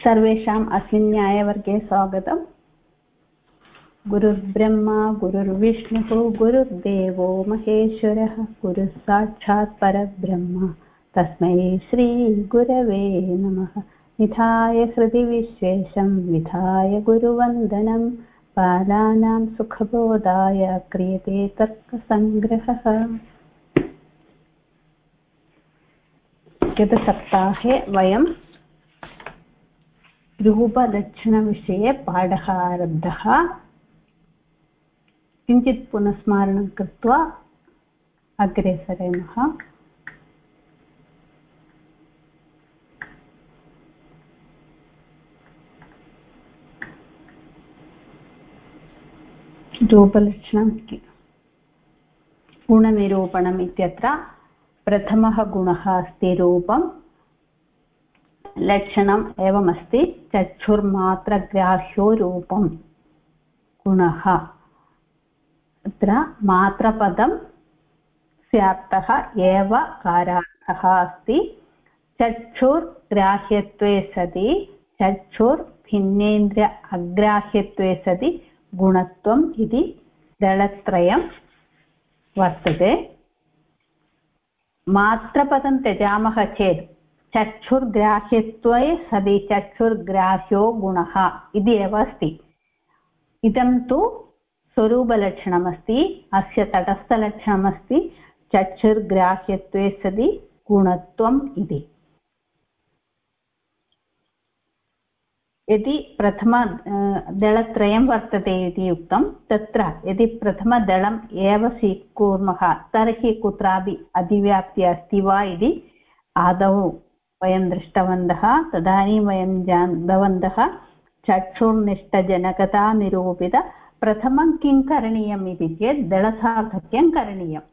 सर्वेषाम् अस्मिन् न्यायवर्गे स्वागतम्। गुरुर्ब्रह्मा गुरुर्विष्णुः गुरुर्देवो महेश्वरः गुरुः साक्षात् परब्रह्म तस्मै श्रीगुरवे नमः। निधाय हृदि विश्वेशं विधाय गुरुवन्दनं बालानां सुखबोधाय क्रियते तर्कसङ्ग्रहः। गतसप्ताहे वयं रूपलक्षणविषये पाठः आरब्धः। किञ्चित् पुनस्मारणं कृत्वा अग्रे सरेमः। रूपलक्षणं गुणनिरूपणम् इत्यत्र प्रथमः गुणः अस्ति रूपं। लक्षणम् एवमस्ति चक्षुर्मात्रग्राह्यो रूपं गुणः। अत्र मात्रपदं स्यार्थः एव कारार्थः अस्ति। चक्षुर्ग्राह्यत्वे सति चक्षुर्भिन्नेन्द्रिय अग्राह्यत्वे सति गुणत्वम् इति दलत्रयं वर्तते। मात्रपदं त्यजामः चेत् चक्षुर्ग्राह्यत्वे सति चक्षुर्ग्राह्यो गुणः इति एव अस्ति। इदं तु स्वरूपलक्षणमस्ति। अस्य तटस्थलक्षणमस्ति चक्षुर्ग्राह्यत्वे सति गुणत्वम् इति। यदि प्रथमदलत्रयं वर्तते इति उक्तं, तत्र यदि प्रथमदलम् एव स्वीकुर्मः तर्हि कुत्रापि अतिव्याप्तिः अस्ति वा इति आदौ वयं दृष्टवन्तः। तदानीं वयं ज्ञातवन्तः चक्षुर्निष्ठजनकता निरूपित प्रथमं किं करणीयम् इति चेत् दलसार्थक्यं करणीयं।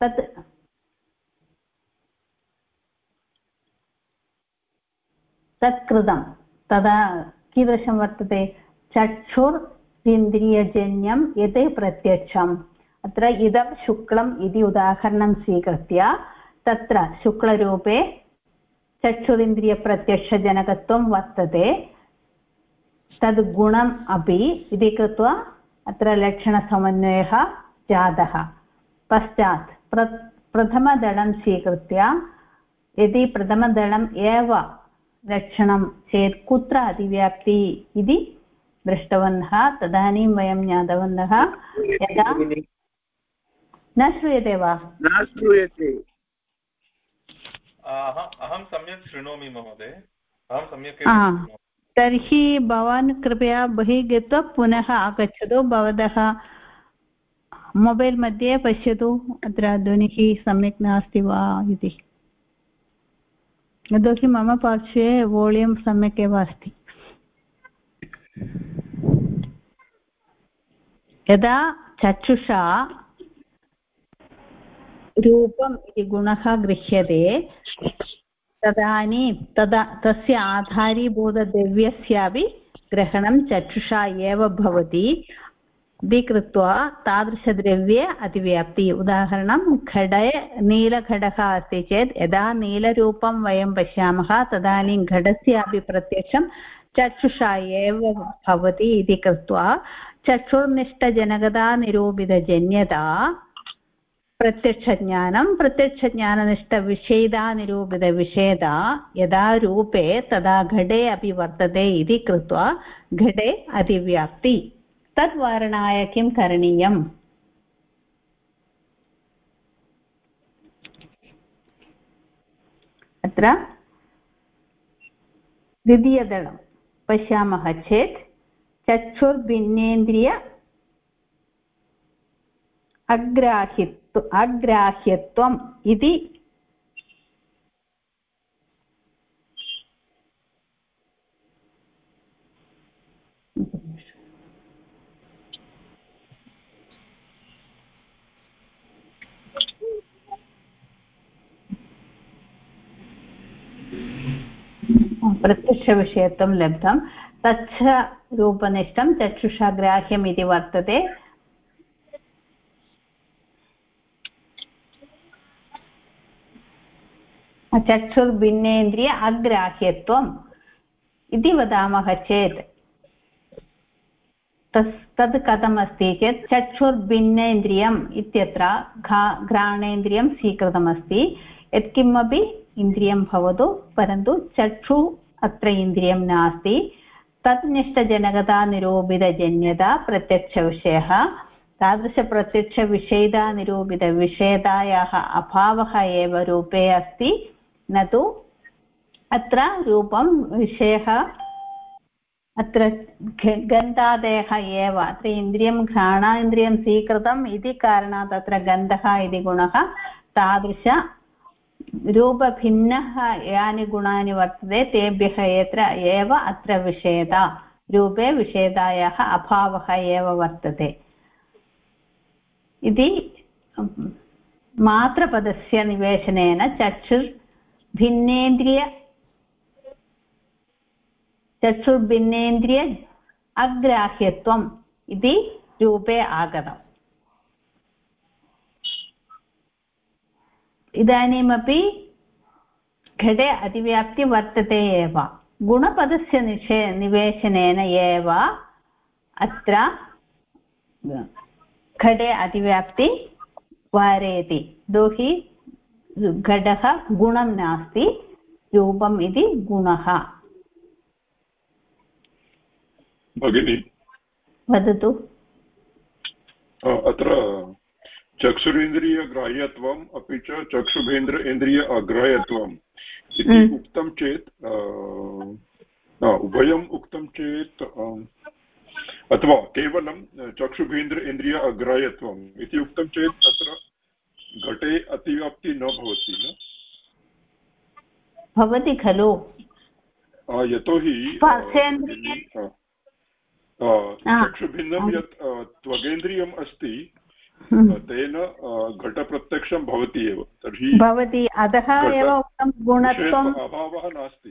तत् कृतं। तदा कीदृशं वर्तते? चक्षुरिन्द्रियजन्यं यत् प्रत्यक्षम्। अत्र इदं शुक्लम् इति उदाहरणं स्वीकृत्य तत्र शुक्लरूपे चक्षुरिन्द्रियप्रत्यक्षजनकत्वं वर्तते। तद् गुणम् अपि इति कृत्वा अत्र लक्षणसमन्वयः जातः। पश्चात् प्रथमदलं स्वीकृत्य यदि प्रथमदलम् एव लक्षणं चेत् कुत्र अतिव्याप्ति इति दृष्टवन्तः। तदानीं वयं ज्ञातवन्तः यदा न श्रूयते वा? न श्रूयते। अहं सम्यक् शृणोमि महोदय, अहं सम्यक्। तर्हि भवान् कृपया बहिः गत्वा पुनः आगच्छतु। भवतः मोबैल् मध्ये पश्यतु अत्र ध्वनिः सम्यक् नास्ति वा इति। यतोहि मम पार्श्वे वोल्यूम् सम्यक् एव अस्ति। यदा चक्षुषा रूपम् इति गुणः गृह्यते तदानीं तस्य आधारीभूतद्रव्यस्यापि ग्रहणं चक्षुषा एव भवति इति कृत्वा तादृशद्रव्ये अतिव्याप्ति। उदाहरणं घटे नीलघटः अस्ति चेत् यदा नीलरूपं वयं पश्यामः तदानीं घटस्यापि प्रत्यक्षं चक्षुषा एव भवति इति कृत्वा चक्षुर्निष्ठजनकता निरूपितजन्यता प्रत्यक्षज्ञानं प्रत्यक्षज्ञाननिष्ठविषयता निरूपितविषयता यदा रूपे तदा घटे अपि वर्तते इति कृत्वा घटे अतिव्याप्ति। तद्वारणाय किं करणीयम्? अत्र द्वितीयदलं पश्यामः चेत् चक्षुर्भिन्नेन्द्रिय अग्राह्यत्वम् इति प्रत्यक्षविषयत्वं लब्धं। तच्च रूपनिष्ठं चक्षुषा ग्राह्यम् इति वर्तते। चक्षुर्भिन्नेन्द्रिय अग्राह्यत्वं इति वदामः चेत् तद् कथमस्ति चेत् चक्षुर्भिन्नेन्द्रियम् इत्यत्र घ्राणेन्द्रियं स्वीकृतमस्ति। यत्किमपि इन्द्रियं भवतु, परन्तु चक्षु अत्र इन्द्रियं नास्ति। तत् निष्ठजनकता निरूपितजन्यता प्रत्यक्षविषयः। तादृशप्रत्यक्षविषयता निरूपितविषयतायाः अभावः एव रूपे अस्ति, न तु अत्र रूपं विषयः अत्र गन्धादयः एव। अत्र इन्द्रियं घ्राणेन्द्रियं स्वीकृतम् इति कारणात् अत्र गन्धः इति गुणः। तादृश रूपभिन्नः यानि गुणानि वर्तते तेभ्यः एव अत्र विषयता, रूपे विषयतायाः अभावः एव वर्तते इति मात्रपदस्य निवेशनेन चक्षुर्भिन्नेन्द्रिय अग्राह्यत्वम् इति रूपे आगतम्। इदानीमपि घटे अतिव्याप्ति वर्तते एव, गुणपदस्य निवेशनेन एव अत्र घटे अतिव्याप्ति वारयति। यतोहि घटः गुणं नास्ति, रूपम् इति गुणः। भगिनी वदतु। अत्र चक्षुरेन्द्रियग्राह्यत्वम् अपि च चक्षुभेन्द्रेन्द्रिय अग्राह्यत्वम् इति उक्तं चेत् उभयम् उक्तं चेत् अथवा केवलं चक्षुभेन्द्रेन्द्रिय अग्राह्यत्वम् इति उक्तं चेत् तत्र घटे अतिव्याप्ति न भवति न भवति खलु। यतोहि चक्षुभिन्नं यत् त्वगेन्द्रियम् अस्ति तेन घटप्रत्यक्षं भवति एव, तर्हि भवति। अतः एव उक्तं गुणत्वम् अभावः नास्ति।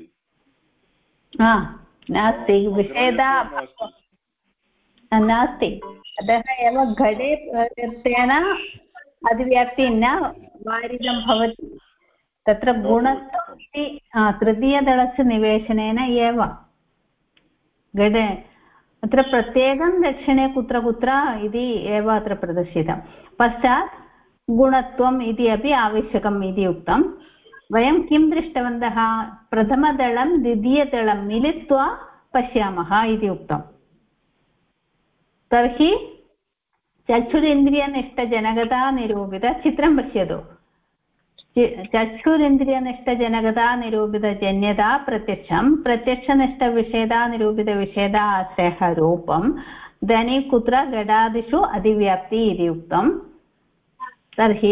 नास्ति, विषयता नास्ति। अतः एव घटे तेन अतिव्याप्ति न वारितं भवति। तत्र गुणत्वम् इति तृतीयदलस्य निवेशनेन एव घटे अत्र प्रत्येकं लक्षणे कुत्र कुत्र इति एव अत्र प्रदर्शितं। पश्चात् गुणत्वम् इति अपि आवश्यकम् इति उक्तं। वयं किं दृष्टवन्तः, प्रथमदलं द्वितीयदलं मिलित्वा पश्यामः इति उक्तं। तर्हि चक्षुरिन्द्रियनिष्ठजनकता निरूपितचित्रं पश्यतु। चक्षुरिन्द्रियनिष्ठजनकता निरूपितजन्यता प्रत्यक्षं, प्रत्यक्षनिष्ठविषयता निरूपितविषयता आश्रयः रूपम्। इदानीं कुत्र घटादिषु अतिव्याप्ति इति उक्तं। तर्हि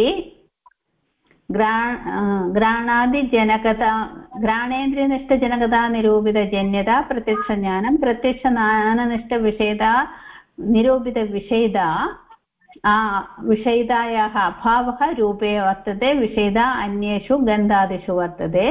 घ्राणादिजनकता, घ्राणेन्द्रियनिष्ठजनकता निरूपितजन्यता प्रत्यक्षज्ञानं, प्रत्यक्षज्ञाननिष्ठविषयता निरूपितविषयता विषयतायाः अभावः रूपे वर्तते। विषयता अन्येषु गन्धादिषु वर्तते।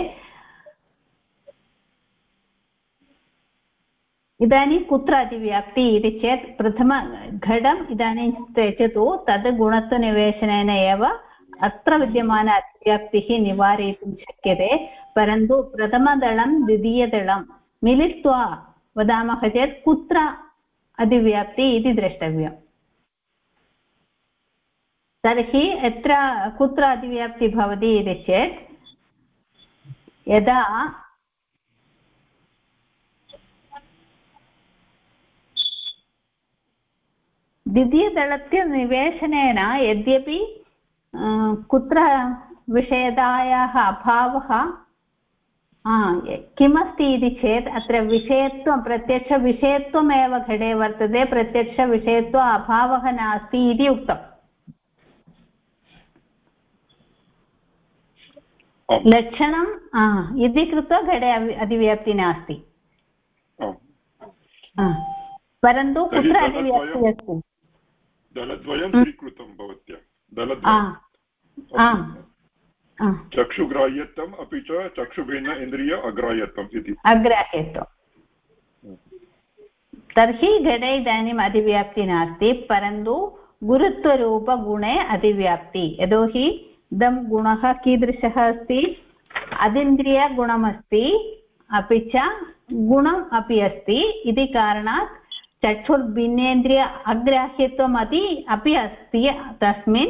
इदानीं कुत्र अतिव्याप्ति इति चेत् प्रथमघटम् इदानीं त्यजतु, तद् गुणत्वनिवेशनेन एव अत्र विद्यमान अतिव्याप्तिः निवारयितुं शक्यते। परन्तु प्रथमदलं द्वितीयदलं मिलित्वा वदामः चेत् कुत्र अतिव्याप्ति इति द्रष्टव्यम्। तर्हि यत्र कुत्र अतिव्याप्ति भवति इति चेत् यदा द्वितीयदलस्य निवेशनेन यद्यपि कुत्र विषयतायाः अभावः किमस्ति इति चेत् अत्र विषयत्वं, प्रत्यक्षविषयत्वमेव घटे वर्तते, प्रत्यक्षविषयत्व अभावः नास्ति इति उक्तम्। लक्षणम् इति कृत्वा घटे अतिव्याप्ति नास्ति। परन्तु कुत्र अतिव्याप्ति अस्ति? दलद्वयं स्वीकृतं भवत्या, चक्षुग्राह्यत्वम् अपि च चक्षुभिन्न इन्द्रिय अग्राह्यत्वम् इति। अग्राह्यत्वं। तर्हि घटे इदानीम् अतिव्याप्ति नास्ति, परन्तु गुरुत्वरूपगुणे अतिव्याप्ति। यतोहि इदं गुणः कीदृशः अस्ति, अतीन्द्रियगुणमस्ति, अपि च गुणम् अपि अस्ति इति कारणात् चक्षुर्भिन्नेन्द्रिय अग्राह्यत्वम् अपि अस्ति तस्मिन्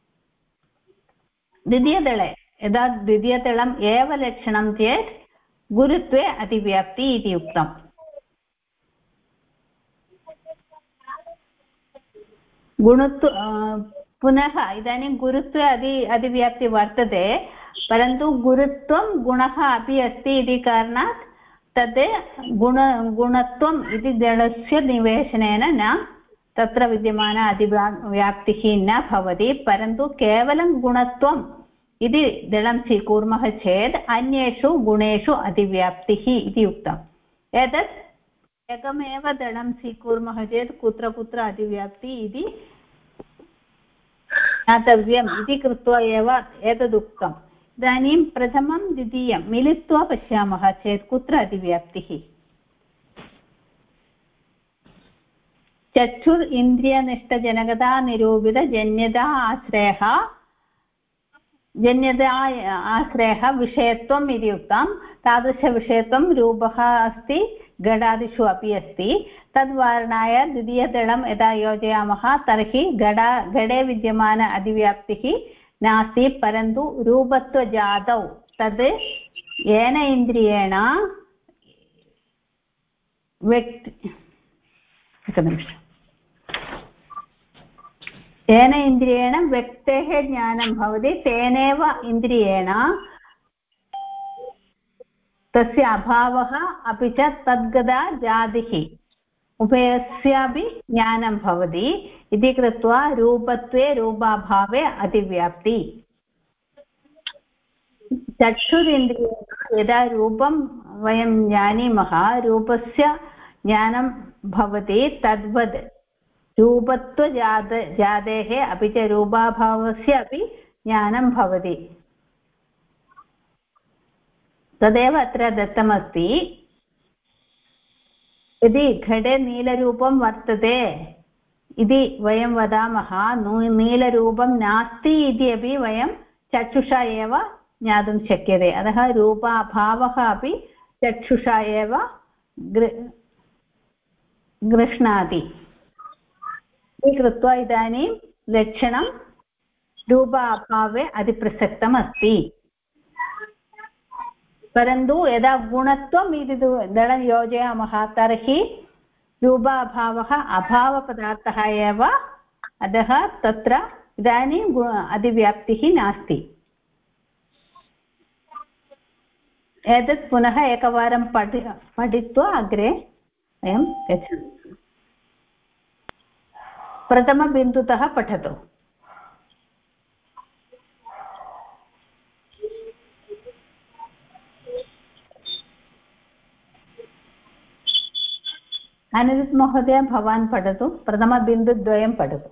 द्वितीयदले यदा द्वितीयदलम् एव लक्षणं चेत् गुरुत्वे अतिव्याप्ति इति उक्तम् गुणत्व पुनः इदानीं गुरुत्वे अधिव्याप्ति वर्तते परन्तु गुरुत्वं गुणः अपि अस्ति इति कारणात् तद् गुणत्वम् इति दलस्य निवेशनेन न तत्र विद्यमान अधिव्याप्तिः न भवति परन्तु केवलं गुणत्वम् इति दलं स्वीकुर्मः चेत् अन्येषु गुणेषु अधिव्याप्तिः इति उक्तम् एतत् एकमेव दलं स्वीकुर्मः चेत् कुत्र कुत्र अधिव्याप्ति इति ज्ञातव्यम् इति कृत्वा एव एतदुक्तम् इदानीं प्रथमं द्वितीयं मिलित्वा पश्यामः चेत् कुत्र अधिव्याप्तिः चक्षुर् इन्द्रियनिष्ठजनकता निरूपितजन्यता आश्रयः विषयत्वम् इति उक्तं तादृशविषयत्वं रूपः अस्ति घटादिषु अपि अस्ति तद्वारणाय द्वितीयदलं यदा योजयामः तर्हि घटे विद्यमान अधिव्याप्तिः नास्ति परन्तु रूपत्वजातौ तद् येन इन्द्रियेण येन इन्द्रियेण व्यक्तेः ज्ञानं भवति तेनेव इन्द्रियेण तस्य अभावः अपि च तद्गता जातिः उभयस्यापि ज्ञानं भवति इति कृत्वा रूपत्वे रूपाभावे अतिव्याप्ति चक्षुरिन्द्रियेण यदा रूपं वयं जानीमः रूपस्य ज्ञानं भवति तद्वत् रूपत्वजातेः अपि च रूपाभावस्य अपि ज्ञानं भवति तदेव अत्र दत्तमस्ति यदि घटे नीलरूपं वर्तते इति वयं वदामः नीलरूपं नास्ति इति अपि वयं चक्षुषा एव ज्ञातुं शक्यते अतः रूपाभावः अपि चक्षुषा एव गृह्णाति इति कृत्वा इदानीं लक्षणं रूपाभावे अतिप्रसक्तम् अस्ति परन्तु यदा गुणत्वम् इति दलं योजयामः तर्हि रूपाभावः अभावपदार्थः एव अतः तत्र इदानीं अधिव्याप्तिः नास्ति एतत् पुनः एकवारं पठित्वा अग्रे वयं गच्छामः प्रथमबिन्दुतः पठतु अनिरुद्ध महोदय भवान् पठतु प्रथमबिन्दुद्वयं पठतु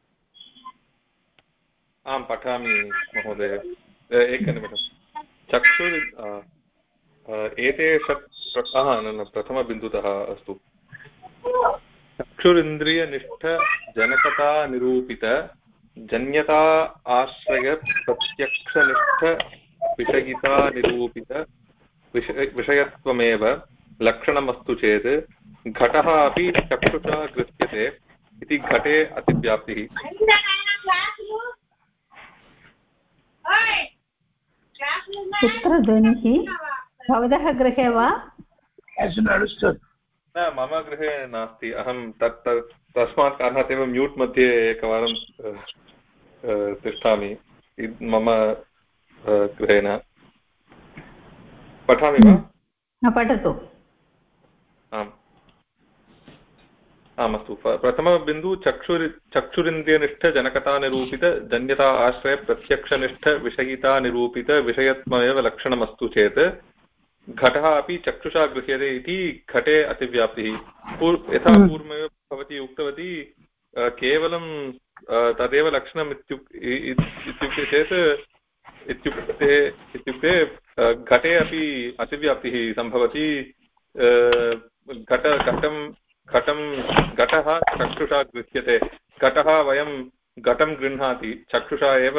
आं पठामि महोदय एकनिमिषं चक्षुर् एते प्रथमबिन्दुतः अस्तु चक्षुरिन्द्रियनिष्ठजनकता निरूपित जन्यता आश्रय प्रत्यक्षनिष्ठ विषयिता निरूपित विषयत्वमेव लक्षणमस्तु चेत् घटः अपि चक्षुषा गृह्यते इति घटे अतिव्याप्तिः कुत्र ध्वनिः भवतः गृहे वा न मम गृहे नास्ति अहं तस्मात् कारणात् एव म्यूट् मध्ये एकवारं तिष्ठामि मम गृहे न पठामि वा पठतु आम् आमस्तु प्रथमबिन्दु चक्षुरिन्द्रियनिष्ठजनकतानिरूपित जन्यता आश्रय प्रत्यक्षनिष्ठ विषयिता निरूपित विषयत्वमेव लक्षणमस्तु चेत् घटः अपि चक्षुषा गृह्यते इति घटे अतिव्याप्तिः यथा पूर्वमेव भवती उक्तवती केवलं तदेव लक्षणम् इत्युक्ते चेत् इत्युक्ते घटे अपि अतिव्याप्तिः सम्भवति घटः चक्षुषा गृह्यते घटः वयं घटं गृह्णाति चक्षुषा एव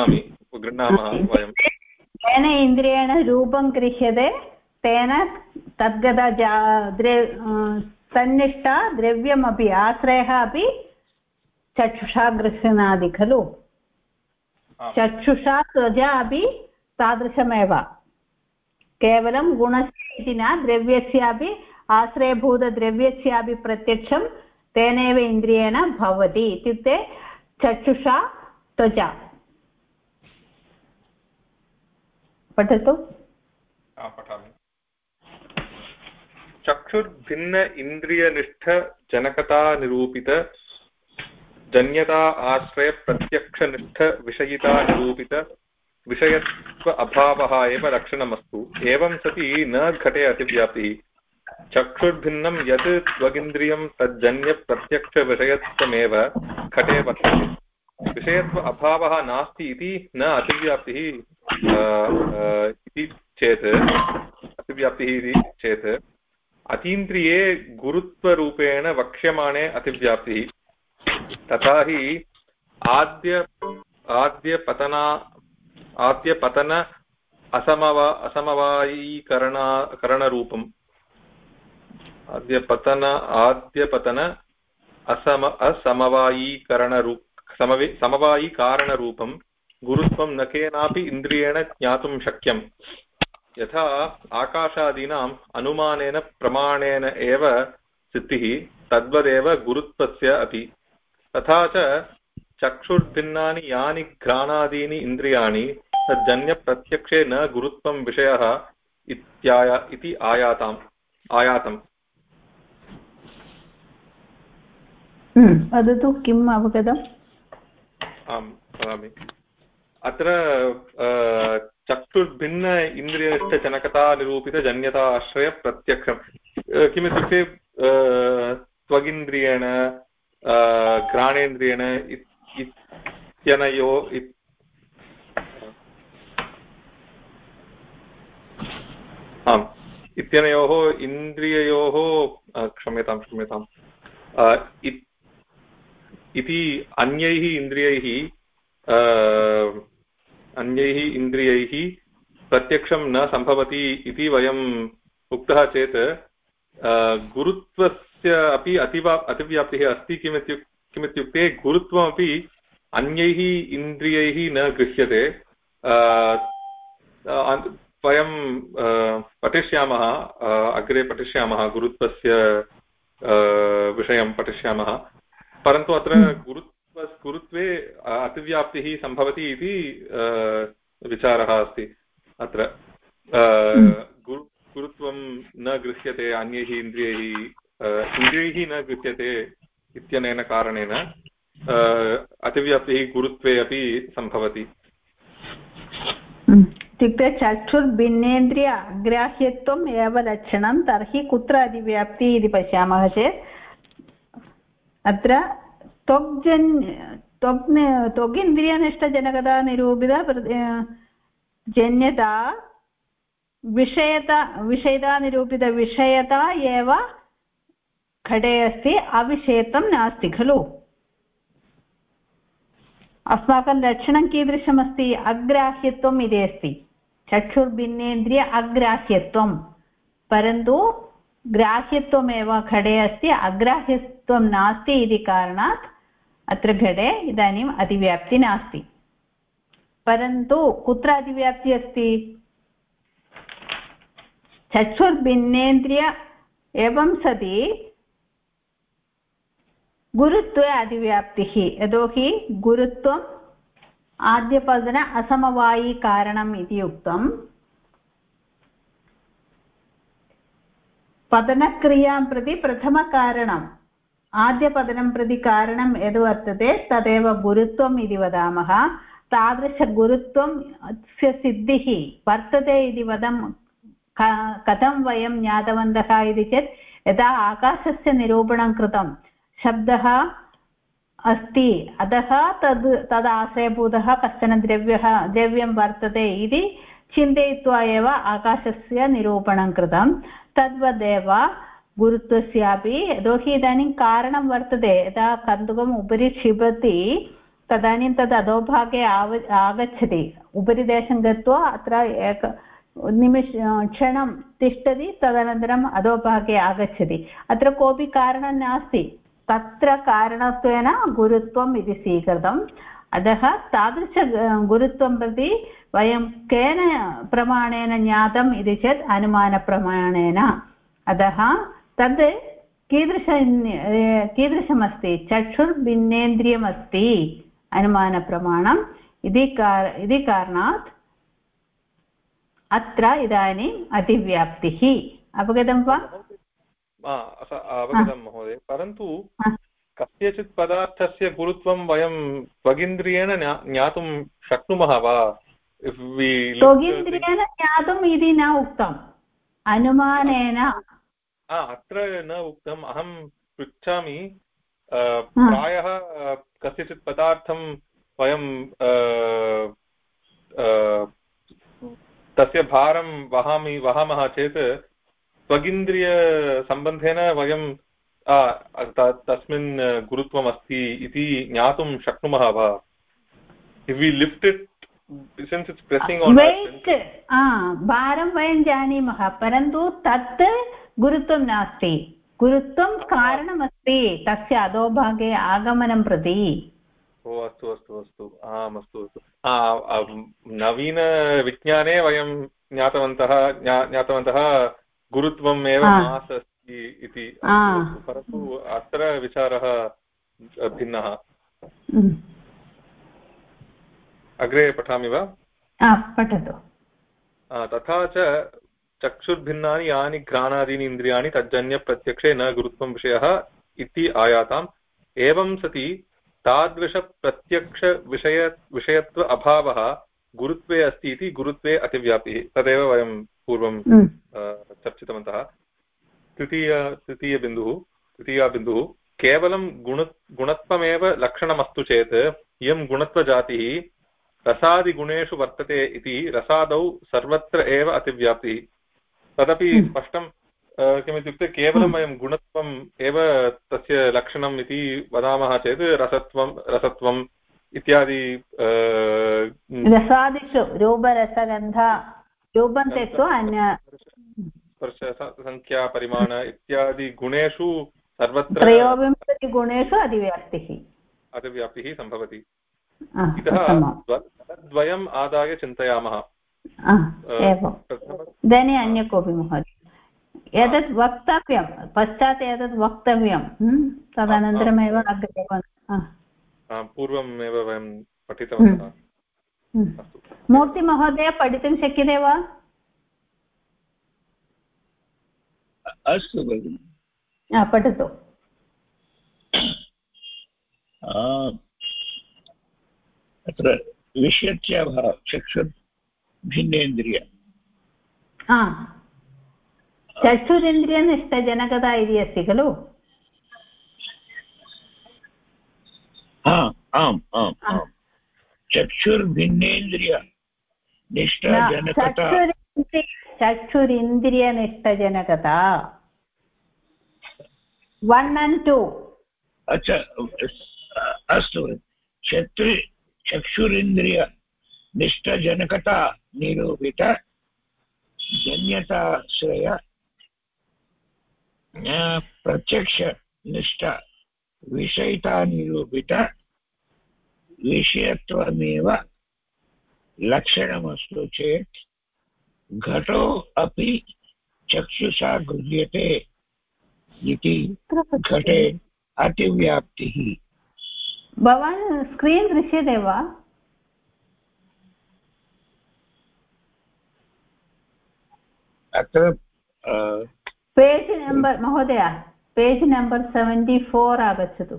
गृह्णामः वयं येन इन्द्रियेण रूपं गृह्यते तेन तद्गता तन्निष्ठा द्रव्यमपि आश्रयः अपि चक्षुषा गृह्णाति खलु चक्षुषा त्वजा अपि तादृशमेव केवलं गुणस्य इति न द्रव्यस्यापि आश्रयभूतद्रव्यस्यापि प्रत्यक्षं तेनैव इन्द्रियेण भवति इत्युक्ते चक्षुषा त्वचा पठतु पठामि चक्षुर्भिन्न इन्द्रियनिष्ठ जनकता निरूपित जन्यता आश्रय प्रत्यक्षनिष्ठ विषयिता निरूपित विषयत्व अभावः एव लक्षणमस्तु एवं सति न घटे अतिव्याप्तिः चक्षुर्भिन्नं यत् त्वगिन्द्रियं तज्जन्य प्रत्यक्षविषयत्वमेव घटे वर्तते विषयत्व अभावः नास्ति इति न अतिव्याप्तिः इति चेत् अतिव्याप्तिः इति चेत् अतीन्द्रिये गुरुत्वरूपेण वक्ष्यमाणे अतिव्याप्तिः तथा हि आद्यपतन असमवायीकरणरूपम् समवायीकारणरूपं गुरुत्वं न केनापि इन्द्रियेण ज्ञातुं शक्यम् यथा आकाशादीनाम् अनुमानेन प्रमाणेन एव सिद्धिः तद्वदेव गुरुत्वस्य अपि तथा च चक्षुर्भिन्नानि यानि घ्राणादीनि इन्द्रियाणि तज्जन्यप्रत्यक्षे न गुरुत्वं विषयः इति आयातम् वदतु किम् अवगतम् आम् वदामि अत्र चक्षुर्भिन्न इन्द्रियनिष्ठजनकता निरूपितजन्यता आश्रय प्रत्यक्षं किमित्युक्ते त्वगिन्द्रियेण घ्राणेन्द्रियेण इत्यनयोः इन्द्रिययोः क्षम्यताम् इति अन्यैः इन्द्रियैः प्रत्यक्षं न सम्भवति इति वयम् उक्तः चेत् गुरुत्वस्य अपि अतिव्याप्तिः अस्ति किमित्युक्ते गुरुत्वमपि अन्यैः इन्द्रियैः न गृह्यते वयं पठिष्यामः अग्रे पठिष्यामः गुरुत्वस्य विषयं पठिष्यामः परन्तु अत्र गुरुत्वे अतिव्याप्तिः सम्भवति इति विचारः अस्ति अत्र गुरुत्वं न गृह्यते अन्यैः इन्द्रियैः न गृह्यते इत्यनेन कारणेन अतिव्याप्तिः गुरुत्वे अपि सम्भवति इत्युक्ते चक्षुर्भिन्नेन्द्रिय अग्राह्यत्वम् एव लक्षणं तर्हि कुत्र अतिव्याप्तिः इति पश्यामः चेत् अत्र त्वगिन्द्रियनिष्ठजनकता निरूपित जन्यता विषयता निरूपितविषयता एव घटे अस्ति अविषयत्वं नास्ति खलु अस्माकं लक्षणं कीदृशमस्ति अग्राह्यत्वम् इति अस्ति चक्षुर्भिन्नेन्द्रिय अग्राह्यत्वं परन्तु ग्राह्यत्वमेव घटे अस्ति अग्राह्यत्वं नास्ति इति कारणात् अत्र घटे इदानीम् अतिव्याप्तिः नास्ति परन्तु कुत्र अतिव्याप्तिः अस्ति चक्षुर्भिन्नेन्द्रिय एवं सति गुरुत्वे अतिव्याप्तिः यतोहि गुरुत्वम् आद्यपतन असमवायीकारणम् इति उक्तं पतनक्रियां प्रति प्रथमकारणम् आद्यपतनं प्रति कारणं यद् वर्तते तदेव गुरुत्वम् इति वदामः तादृशगुरुत्वस्य सिद्धिः वर्तते इति कथं वयं ज्ञातवन्तः इति चेत् यदा आकाशस्य निरूपणं कृतं शब्दः अस्ति अतः तद् आश्रयभूतः कश्चन द्रव्यं वर्तते इति चिन्तयित्वा एव आकाशस्य निरूपणं कृतं तद्वदेव गुरुत्वस्यापि यतोहि इदानीं कारणं वर्तते यदा कन्दुकम् उपरि क्षिपति तदानीं तद् अधोभागे आगच्छति उपरिदेशं गत्वा अत्र क्षणं तिष्ठति तदनन्तरम् अधोभागे आगच्छति अत्र कोऽपि कारणं नास्ति तत्र कारणत्वेन गुरुत्वम् इति स्वीकृतम् अतः तादृश गुरुत्वं प्रति वयं केन प्रमाणेन ज्ञातम् इति चेत् अनुमानप्रमाणेन अतः तद् कीदृशमस्ति चक्षुर्भिन्नेन्द्रियमस्ति अनुमानप्रमाणम् इति कारणात् अत्र इदानीम् अतिव्याप्तिः अवगतं वा? अवगतं महोदय परन्तु कस्यचित् पदार्थस्य गुरुत्वं वयं स्वगिन्द्रियेण ज्ञातुं शक्नुमः वा? स्वगिन्द्रियेण ज्ञातुम् इति न उक्तम् अनुमानेन अत्र न उक्तम् अहं पृच्छामि प्रायः कस्यचित् पदार्थं वयं तस्य भारं वहामः चेत् स्वगिन्द्रियसम्बन्धेन वयं तस्मिन् गुरुत्वमस्ति इति ज्ञातुं शक्नुमः वा? If we lift it since it's pressing on weight भारं वयं जानीमः परन्तु तत् गुरुत्वं नास्ति गुरुत्वं कारणमस्ति तस्य अधोभागे आगमनं प्रति अस्तु अस्तु अस्तु आम् अस्तु अस्तु नवीनविज्ञाने वयं ज्ञातवन्तः गुरुत्वम् एव मास् अस्ति इति परन्तु अत्र विचारः भिन्नः अग्रे पठामि वा? पठतु। तथा च चक्षुर्भिन्नानि यानि घ्राणादीनि इन्द्रियाणि तज्जन्यप्रत्यक्षे न गुरुत्वं विषयः इति आयाताम् एवं सति तादृशप्रत्यक्षविषयत्व अभावः गुरुत्वे अस्ति इति गुरुत्वे अतिव्याप्तिः तदेव वयं पूर्वं चर्चितवन्तः। तृतीया बिन्दुः केवलं गुणत्वमेव लक्षणमस्तु चेत् इयं गुणत्वजातिः रसादिगुणेषु वर्तते इति रसादौ सर्वत्र एव अतिव्याप्तिः तदपि स्पष्टं किमित्युक्ते केवलं वयं गुणत्वम् एव तस्य लक्षणम् इति वदामः चेत् रसत्वम् इत्यादि रसादिषु रूपरसगन्ध रूपं त्यक्त्वा अन्य स्पर्शसंख्या परिमाण इत्यादि गुणेषु सर्वत्र 23 गुणेषु अतिव्याप्तिः सम्भवति। इतः तद्वयम् आदाय चिन्तयामः। इदानीम् अन्य कोऽपि महोदय एतत् वक्तव्यं पश्चात् एतत् वक्तव्यं तदनन्तरमेव अग्रे पूर्वमेव वयं पठितवन्तः। मूर्तिमहोदय पठितुं शक्यते वा? अस्तु भगिनि पठतु। अत्र विषयत्याभावः चक्षुर्भिन्नेन्द्रिय चक्षुरिन्द्रियनिष्ठजनकता इति अस्ति खलु? आम् आम् आम् चक्षुर्भिन्नेन्द्रिय निष्ठजनकता चक्षुरिन्द्रियनिष्ठजनकता 1 and 2 अच्छा अस्तु चक्षुरिन्द्रिय निष्ठजनकता निरूपित जन्यताश्रय प्रत्यक्ष निष्ठ विषयिता निरूपित विषयत्वमेव लक्षणमस्तु चेत् घटो अपि चक्षुषा गृह्यते इति घटे अतिव्याप्तिः। भवान् स्क्रीन् दृश्यते वा? अत्र पेज् नम्बर् महोदय पेज् नम्बर् 74 आगच्छतु।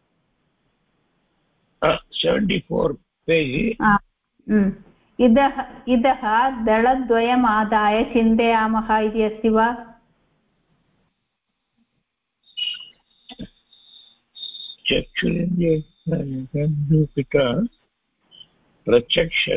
74 पेज् इतः दलद्वयम् आदाय चिन्तयामः इति अस्ति वा? चक्षुरिन्द्रियनिरूपित प्रत्यक्ष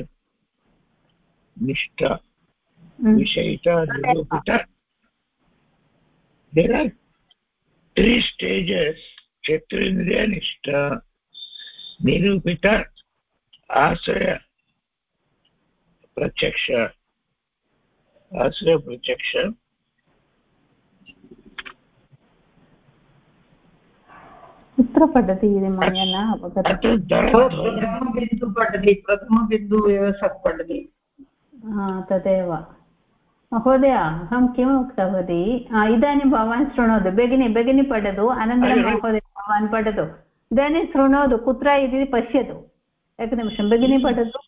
निष्ठ विषयिता निरूपित there are 3 stages चक्षुरिन्द्रिय निष्ठ निरूपित आश्रय प्रत्यक्ष आश्रयप्रत्यक्ष कुत्र पठति इति मया न अवगतं। प्रथमबिन्दु पठति, प्रथमबिन्दु एव सत् पठति। तदेव महोदय, अहं किम् उक्तवती, इदानीं भवान् शृणोतु। भगिनी पठतु, अनन्तरं महोदय भवान् पठतु। इदानीं शृणोतु, कुत्र इति पश्यतु। एकनिमिषं, भगिनी पठतु।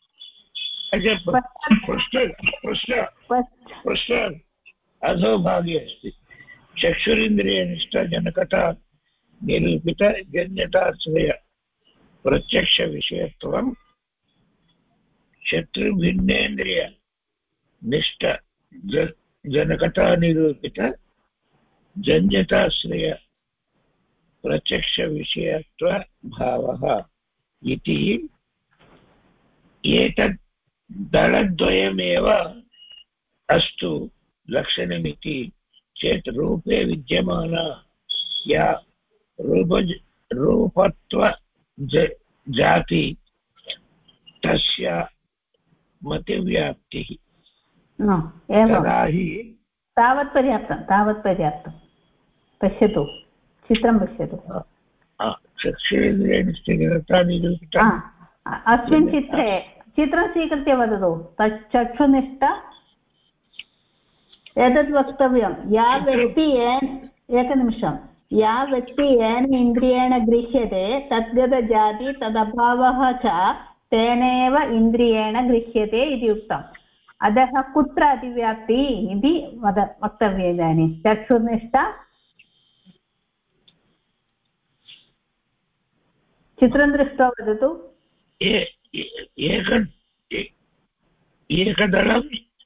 प्रश्न अधोभागे अस्ति। चक्षुरिन्द्रियनिष्ठजनकता निरूपित जन्यताश्रय प्रत्यक्षविषयत्वं शत्रुभिन्नेन्द्रिय निष्ठ जनकता निरूपित जन्यताश्रय प्रत्यक्षविषयत्व भावः इति एतत् दलद्वयमेव अस्तु लक्षणमिति चेत् रूपे विद्यमाना या रूपत्व जाति तस्य मतिव्याप्तिः। तदा हि तावत् पर्याप्तं। पश्यतु, चित्रं पश्यतु। अस्मिन् चित्रं स्वीकृत्य वदतु। चक्षुनिष्ठ एतद् वक्तव्यं। या व्यक्ति एकनिमिषं, या व्यक्ति येन इन्द्रियेण गृह्यते तद्गतजाति तदभावः च तेनैव इन्द्रियेण गृह्यते इति उक्तम्। अतः कुत्र अतिव्याप्ति इति वक्तव्यम्। इदानीं चक्षुर्निष्ठ चित्रं दृष्ट्वा वदतु। एकदलं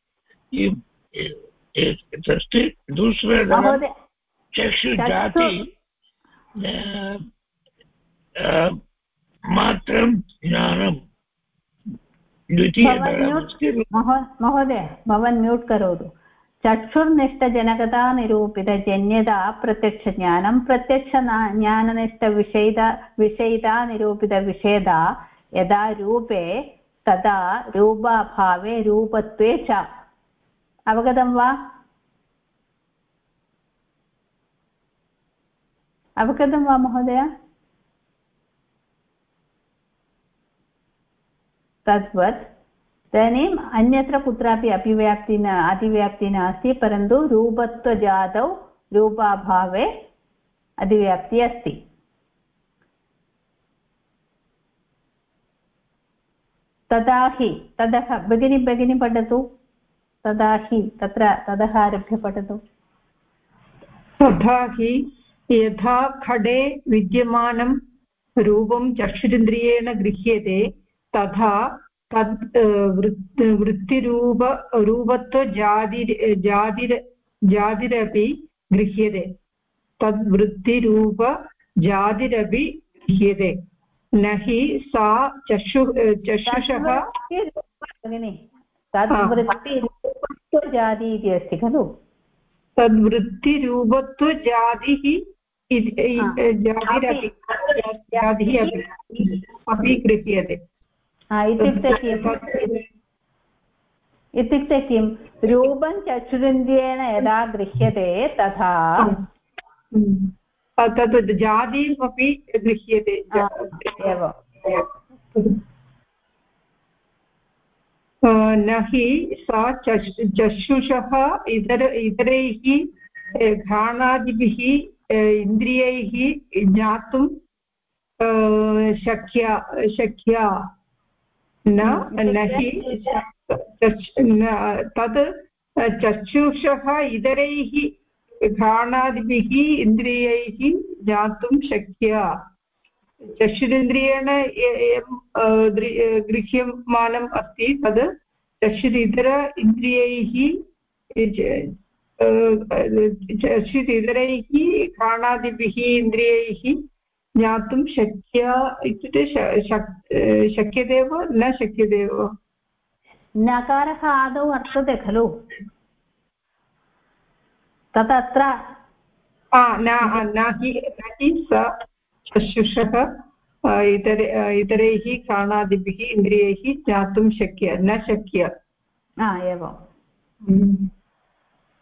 दूसरा चक्षुजाति मात्रं ज्ञानं। महोदय, भवान् म्यूट् करोतु। चक्षुर्निष्ठजनकता निरूपितजन्यता प्रत्यक्षज्ञानं, प्रत्यक्षज्ञाननिष्ठविषयिता निरूपितविषयता यदा रूपे तदा रूपाभावे रूपत्वे च। अवगतं वा? अवगतं वा महोदय? तद्वत् इदानीम् अन्यत्र कुत्रापि अतिव्याप्तिः नास्ति, परन्तु रूपत्वजातौ रूपाभावे अतिव्याप्तिः अस्ति। ततः भगिनी पठतु। ततः आरभ्य पठतु। तथा हि यथा खडे विद्यमानं रूपं चक्षुरिन्द्रियेण गृह्यते तथा तद् वृत्तिरूपजातिरपि गृह्यते। तद्वृत्तिरूपजातिरपि गृह्यते। न हि सा चक्षुषः तद्वृत्तिरूपत्वजाति इति अस्ति खलु। तद्वृत्तिरूपत्वजातिः जातिः अपि गृह्यते। इत्युक्ते किं? रूपं चक्षुरिन्द्रियेण यदा गृह्यते तथा तद् जातिमपि गृह्यते एव। न हि सा चक्षुषः इतरैः घ्राणादिभिः इन्द्रियैः ज्ञातुं शक्या न हि तद् चक्षुषः इतरैः घ्राणादिभिः इन्द्रियैः ज्ञातुं शक्या। चक्षुरिन्द्रियेण गृह्यमानम् अस्ति तद् चक्षुरितर इन्द्रियैः चक्षुरितरैः घ्राणादिभिः इन्द्रियैः ज्ञातुं शक्या इत्युक्ते शक्यते वा न शक्यते वा? नकारः आदौ वर्तते खलु, तदत्र न हि सा चक्षुषः इतरैः घ्राणादिभिः इन्द्रियैः ज्ञातुं शक्य न शक्य। एवं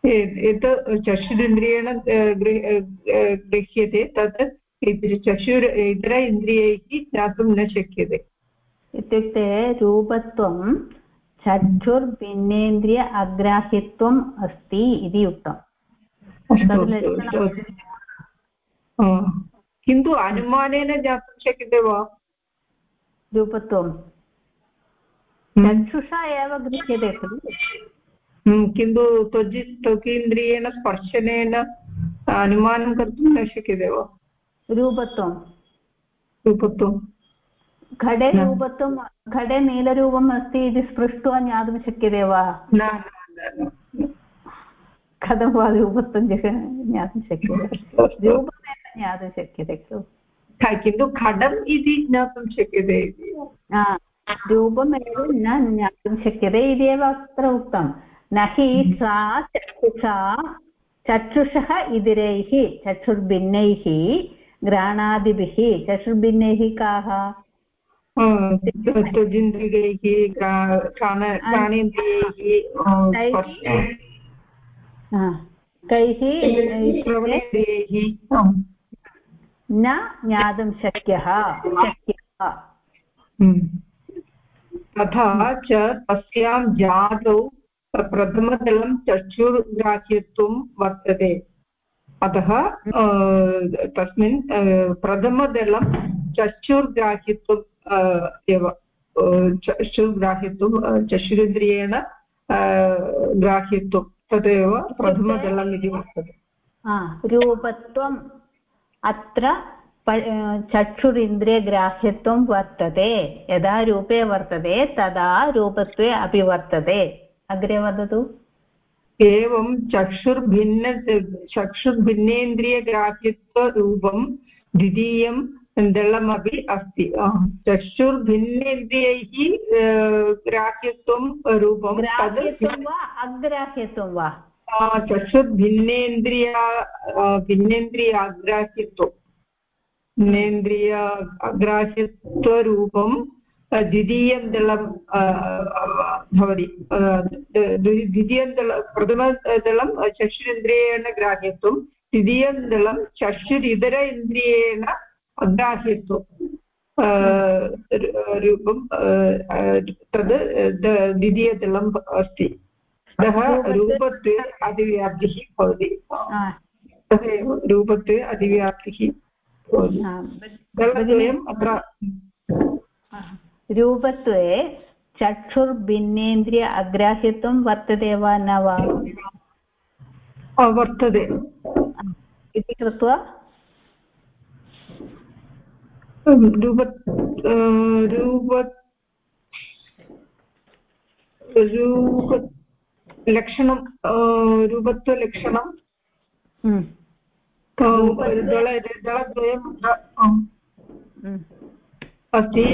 यत् चक्षुरिन्द्रियेण गृह्यते तत् चक्षुर इतर इन्द्रियैः ज्ञातुं न शक्यते। इत्युक्ते रूपत्वं चक्षुर्भिन्नेन्द्रिय अग्राह्यत्वम् अस्ति इति उक्तम्। किन्तु अनुमानेन ज्ञातुं शक्यते वा रूपत्वं? चक्षुषा एव गृह्यते खलु। किन्तु त्वकीन्द्रियेण स्पर्शनेन अनुमानं कर्तुं न शक्यते वा? रूपत्वं घटे रूपत्वं, घटे नीलरूपम् अस्ति इति स्पृष्ट्वा ज्ञातुं शक्यते वा? न कथं वा रूपत्वं ज्ञातुं शक्यते? रूपमेव ज्ञातुं शक्यते खलु, किन्तु घटम् इति ज्ञातुं शक्यते। रूपमेव न ज्ञातुं शक्यते इति एव अत्र उक्तं। न हि सा चक्षुषः इतरैः चक्षुर्भिन्नैः घ्राणादिभिः। चक्षुर्भिन्नैः काः? त्वगिन्द्रियैः कैः न ज्ञातुं शक्यः। तथा च तस्यां जातौ प्रथमदलं चक्षुर्ग्राह्यत्वं वर्तते। अतः तस्मिन् प्रथमदलं चक्षुर्ग्राह्यत्वम् एव चक्षुर्ग्राह्यत्वं चक्षुरिन्द्रियेण ग्राह्यत्वं तदेव प्रथमदलम् इति वर्तते। रूपत्वम् अत्र चक्षुरिन्द्रियग्राह्यत्वं वर्तते। यदा रूपे वर्तते तदा रूपत्वे अपि वर्तते। अग्रे वदतु। एवं चक्षुर्भिन्नेन्द्रियग्राह्यत्वरूपं द्वितीयं दलमपि अस्ति। चक्षुर्भिन्नेन्द्रियैः ग्राह्यत्वं रूपं ग्राह्यत्वं वा अग्राह्यत्वं वा? भिन्नेन्द्रियाग्राह्यत्वं अग्राह्यत्वरूपं द्वितीयं दलं भवति। द्वितीयं दलं प्रथमदलं चक्षुरिन्द्रियेण ग्राह्यत्वं, द्वितीयं दलं चक्षुरितर इन्द्रियेण अग्राह्यत्वं रूपं तद् द्वितीयदलम् अस्ति। अतः रूपत्वे अतिव्याप्तिः भवति। तदेव रूपत्वे अतिव्याप्तिः भवति। दलद्वयम् अत्र रूपत्वे चक्षुर्भिन्नेन्द्रिय अग्राह्यत्वं वर्तते वा न वा? वर्तते इति कृत्वा लक्षणं रूपत्वलक्षणं दलद्वयम् अस्ति।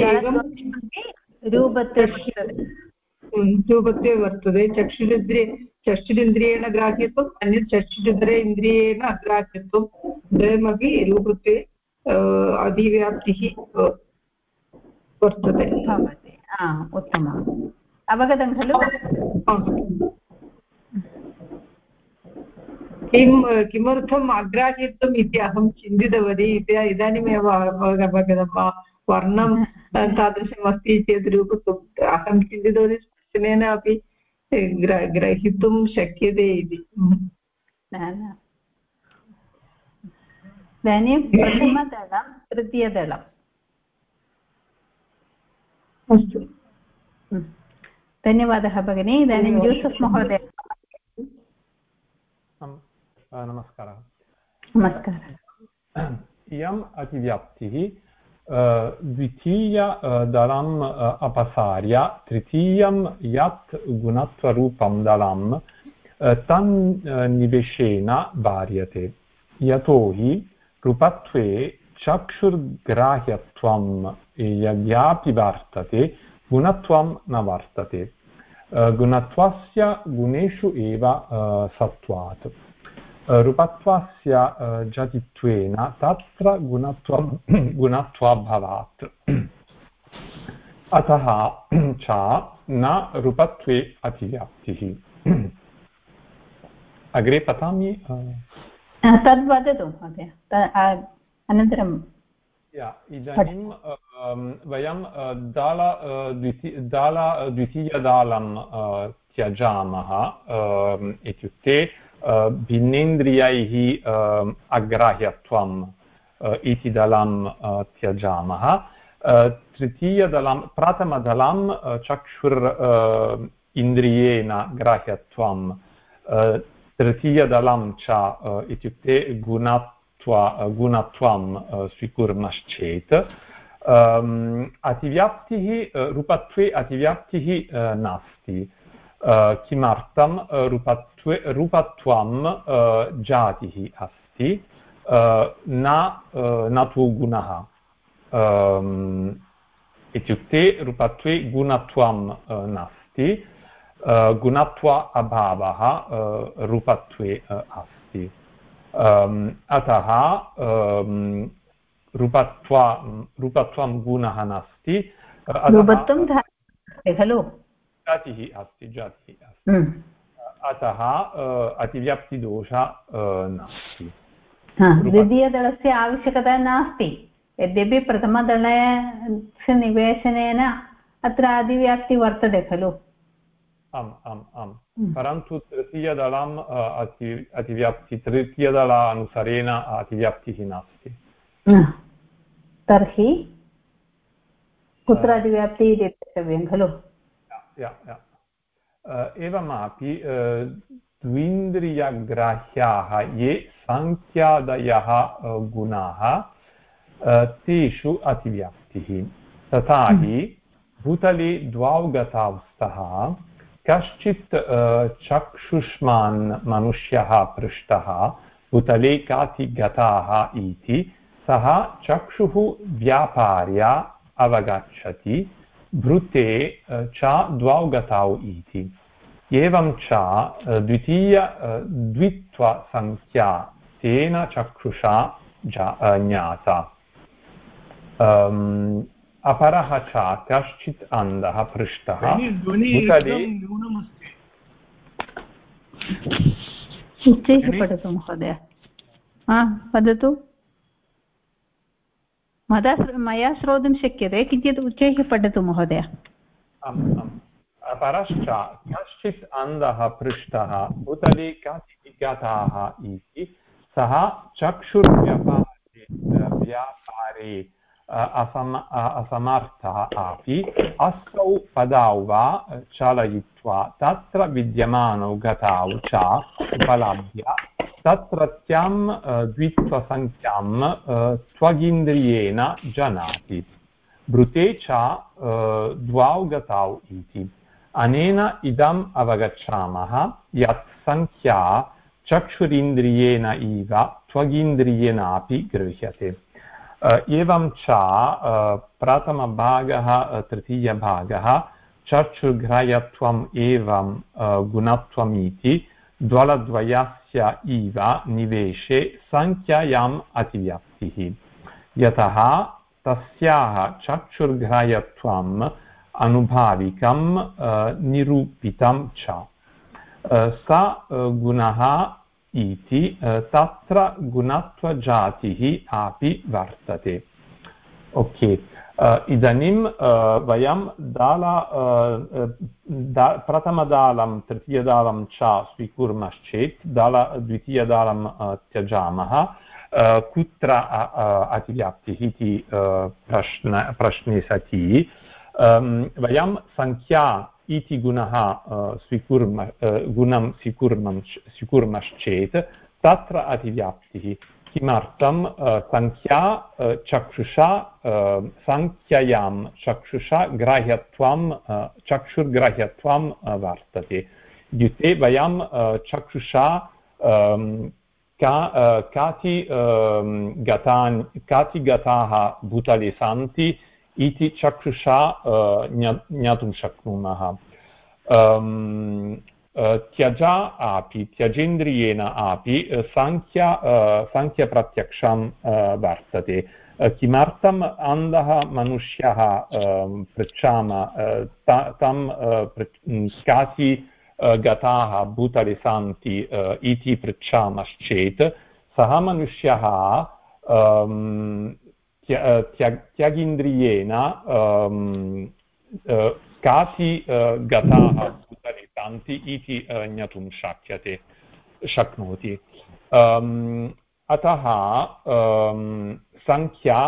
रूपत्वे वर्तते। चक्षुरिन्द्रियेण ग्राह्यत्वम्, अन्यत् चक्षुरितर इन्द्रियेण अग्राह्यत्वं द्वयमपि रूपत्वे अधिव्याप्तिः वर्तते। उत्तमम्, अवगतं खलु? किमर्थम् अग्राह्यत्वम् इति अहं चिन्तितवती। इदानीमेव अवगतं। वर्णं तादृशम् अस्ति चेत् रूपत्वम् अहं चिन्तितवती स्पर्शनेन अपि ग्रहीतुं शक्यते इति। इदानीं प्रथमदलं तृतीयदलम्। अस्तु, धन्यवादः भगिनी। इदानीं यूसुफ् महोदय। नमस्कारः। नमस्कारः। इयम् अतिव्याप्तिः द्वितीय दलम् अपसार्य तृतीयं यत् गुणत्वरूपं दलं तन्निवेशेन वार्यते। यतोहि रूपत्वे चक्षुर्ग्राह्यत्वं यद्यापि वर्तते गुणत्वं न वर्तते। गुणत्वस्य गुणेषु एव सत्त्वात्। रूपत्वस्य जतित्वेन तत्र गुणत्वाभावात्। अतः च न रूपत्वे अतिव्याप्तिः। अग्रे पठामि तद् वदतु महोदय अनन्तरं इदानीं वयं द्वितीयदालं त्यजामः इत्युक्ते भिन्नेन्द्रियैः अग्राह्यत्वम् इति दलं त्यजामः तृतीयदलं प्रथमदलं चक्षुर् इन्द्रियेण ग्राह्यत्वं तृतीयदलं च इत्युक्ते गुणत्वं स्वीकुर्मश्चेत् अतिव्याप्तिः रूपत्वे अतिव्याप्तिः नास्ति किमर्थं रूपत्वं जातिः अस्ति न तु गुणः इत्युक्ते रूपत्वे गुणत्वं नास्ति गुणत्व अभावः रूपत्वे अस्ति अतः रूपत्वं गुणः नास्ति खलु जातिः अस्ति अतः अतिव्याप्तिदोषः नास्ति द्वितीयदलस्य आवश्यकता नास्ति यद्यपि प्रथमदलस्य निवेशनेन अत्र अतिव्याप्ति वर्तते खलु आम् आम् आम् परन्तु तृतीयदलम् अतिव्याप्ति तृतीयदलानुसारेण अतिव्याप्तिः नास्ति तर्हि कुत्र अतिव्याप्तिः इति द्रष्टव्यं खलु एवमपि द्विन्द्रियग्राह्याः ये साङ्ख्यादयः गुणाः तेषु अतिव्याप्तिः तथा हि भूतले द्वौ गतौ स्तः कश्चित् चक्षुष्मान् मनुष्यः पृष्टः भूतले काति गताः इति सः चक्षुः व्यापार्य अवगच्छति भृते च द्वौ गतौ इति एवं च द्वित्वसंख्या तेन चक्षुषा ज्ञाता अपरः च कश्चित् अन्धः पृष्टः भूतले उच्चैः पठतु महोदय वदतु मया श्रोतुं शक्यते किञ्चित् उच्चैः पठतु महोदय अपरश्च कश्चित् अन्धः पृष्टः भूतले काचित् गताः इति सः चक्षुर्व्यापारे असमर्थः अपि अस्तौ पदौ वा चालयित्वा तत्र विद्यमानौ गतौ च उपलभ्य तत्रत्यां द्वित्वसंख्यां त्वगिन्द्रियेण जानाति भृते च द्वौ गतौ इति अनेन इदम् अवगच्छामः यत् संख्या चक्षुरिन्द्रियेण इव त्वगिन्द्रियेणापि गृह्यते एवं च प्रथमभागः तृतीयभागः चक्षुर्ग्राह्यत्वम् एवं गुणत्वमिति द्वलद्वयस्य इव निवेशे संख्यायाम् अतिव्याप्तिः यतः तस्याः चक्षुर्ग्राह्यत्वम् अनुभाविकं निरूपितं च स गुणः इति तत्र गुणत्वजातिः अपि वर्तते ओके इदानीं वयं प्रथमदालं तृतीयदालं च स्वीकुर्मश्चेत् द्वितीयदालं त्यजामः कुत्र अतिव्याप्तिः इति प्रश्ने सति वयं संख्या इति गुणः गुणं स्वीकुर्मश्चेत् तत्र अतिव्याप्तिः किमर्थं संख्या चक्षुषा संख्यायां चक्षुषा ग्राह्यत्वं चक्षुर्ग्राह्यत्वं वर्तते इत्युक्ते वयं चक्षुषा काति गताः भूतले सन्ति इति चक्षुषा ज्ञातुं शक्नुमः त्यजा अपि त्यजेन्द्रियेण अपि सांख्यप्रत्यक्षं वर्तते किमर्थम् अन्धः मनुष्यः पृच्छामः तं काति गताः भूतले सन्ति इति पृच्छामश्चेत् सः मनुष्यः त्यागीन्द्रियेण काति गताः भूतले सन्ति इति ज्ञातुं शक्नोति अतः संख्या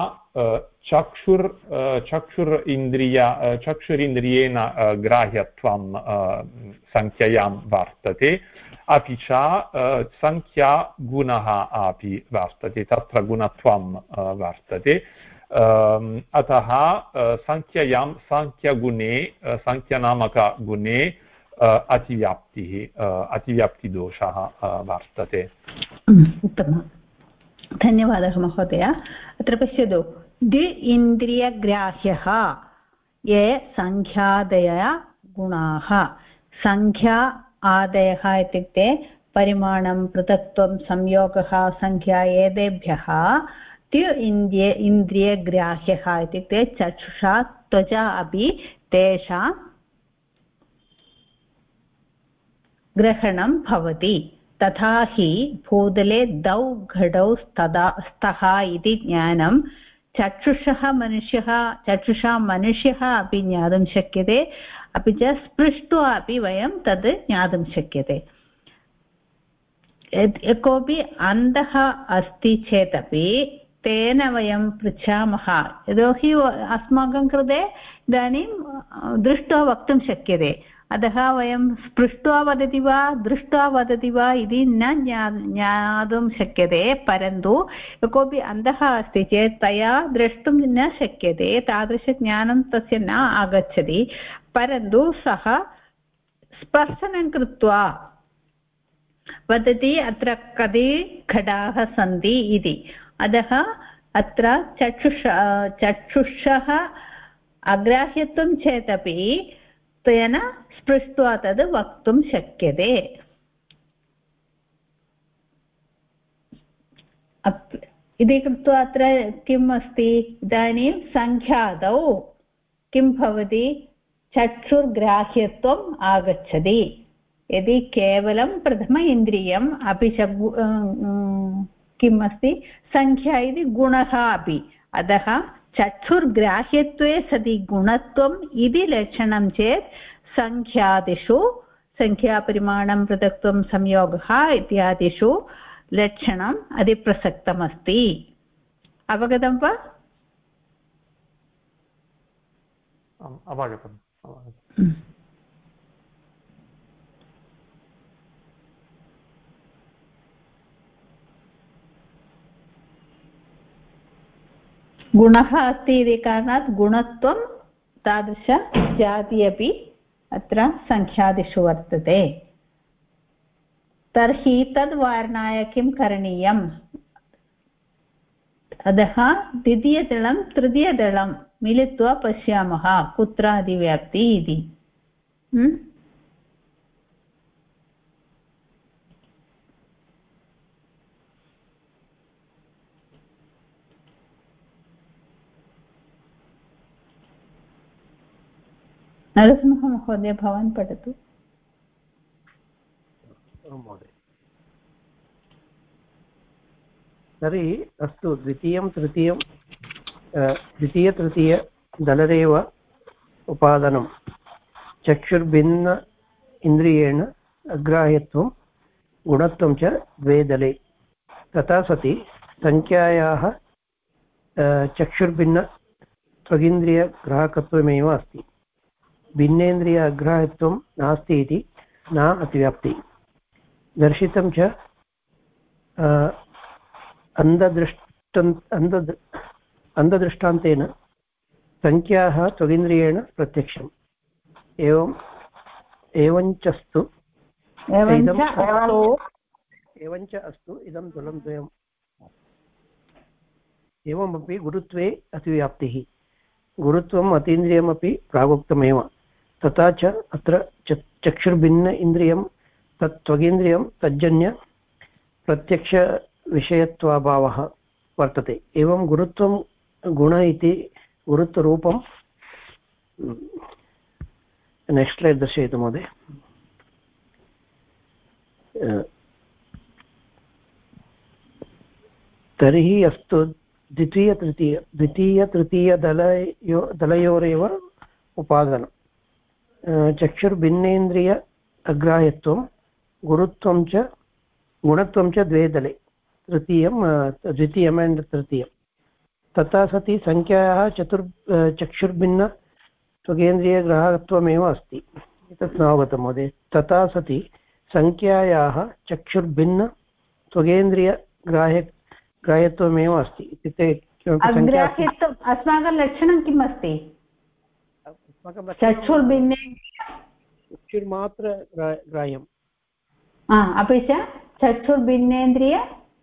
चक्षुरिन्द्रियेण ग्राह्यत्वं संख्यायां वर्तते अपि च संख्या गुणः अपि वर्तते तत्र गुणत्वं वर्तते अतः संख्यायां संख्यागुणे संख्यानामकगुणे अतिव्याप्तिदोषः वर्तते। उत्तमं धन्यवादः महोदय। अत्र पश्यतु द्वि इन्द्रियग्राह्यः ये संख्यादयः गुणाः संख्या आदयः इत्युक्ते परिमाणं पृथक्त्वं संयोगः संख्या एतेभ्यः द्वि इन्द्रियग्राह्यः इत्युक्ते चक्षुषा त्वचा अपि तेषां ग्रहणं भवति तथा हि भूतले द्वौ घटौ स्तः इति ज्ञानं चक्षुषा मनुष्यः अपि ज्ञातुं शक्यते अपि च स्पृष्ट्वा अपि वयं तद् ज्ञातुं शक्यते। कोऽपि अन्धः अस्ति चेदपि तेन वयं पृच्छामः यतोहि अस्माकं कृते इदानीं दृष्ट्वा वक्तुं शक्यते अतः वयं स्पृष्ट्वा वदति वा दृष्ट्वा वदति वा इति न ज्ञातुं शक्यते परन्तु कोऽपि अन्धः अस्ति चेत् तया द्रष्टुं न शक्यते तादृशज्ञानं तस्य न आगच्छति परन्तु सः स्पर्शनं कृत्वा वदति अत्र कति घटाः सन्ति इति अतः अत्र चक्षुषः अग्राह्यत्वं चेदपि तेन स्पृष्ट्वा तद् वक्तुं शक्यते। इति कृत्वा अत्र किम् अस्ति इदानीं संख्यादौ किं भवति चक्षुर्ग्राह्यत्वम् आगच्छति यदि केवलं प्रथम इन्द्रियम् अपि च किम् अस्ति संख्या इति गुणः अपि अतः चक्षुर्ग्राह्यत्वे सति गुणत्वम् इति लक्षणं चेत् संख्यादिषु संख्यापरिमाणं पृथक्त्वं संयोगः इत्यादिषु लक्षणम् अधिप्रसक्तमस्ति। अवगतं वा? अवगतम्। गुणः अस्ति इति कारणात् गुणत्वं तादृश जाति अपि अत्र संख्यादिषु वर्तते। तर्हि तद्वारणाय किं करणीयम्? अतः द्वितीयदलं तृतीयदलं मिलित्वा पश्यामः कुत्र अधिव्याप्ति इति। नरसिंह महोदय भवान् पठतु। तर्हि अस्तु द्वितीयतृतीयदलरेव उपादानं चक्षुर्भिन्न इन्द्रियेण अग्राह्यत्वं गुणत्वं च द्वे दले तथा सति संख्यायाः चक्षुर्भिन्न त्वगिन्द्रियग्राहकत्वमेव अस्ति भिन्नेन्द्रिय अग्राह्यत्वं नास्ति इति न अतिव्याप्ति दर्शितं च अन्धदृष्टान्तेन संख्याः त्वगिन्द्रियेण प्रत्यक्षम् एवञ्च अस्तु इदं दलं द्वयम् एवमपि गुरुत्वे अतिव्याप्तिः गुरुत्वम् अतीन्द्रियमपि प्रागुक्तमेव तथा च अत्र चक्षुर्भिन्न इन्द्रियं तत् त्वगीन्द्रियं तज्जन्य प्रत्यक्षविषयत्वाभावः वर्तते एवं गुरुत्वं गुण इति गुरुत्वरूपं नेक्स्ट् स्लैड् दर्शयतु महोदय तर्हि अस्तु द्वितीयतृतीयदलयोरेव उपादानं चक्षुर्भिन्नेन्द्रिय अग्राह्यत्वं गुरुत्वं च गुणत्वं च द्वे दले द्वितीयम् एण्ड् तृतीयं तथा सति संख्यायाः चक्षुर्भिन्न स्वगेन्द्रियग्राहकत्वमेव अस्ति एतत् न अवगतं महोदय तथा सति संख्यायाः चक्षुर्भिन्न स्वगेन्द्रियग्राह्यत्वमेव अस्ति इत्युक्ते अग्राह्यत्वम् अस्माकं लक्षणं किम् अस्ति चक्षुर्मात्र ग्राह्यम् अपि च चक्षुर्भिन्नेन्द्रिय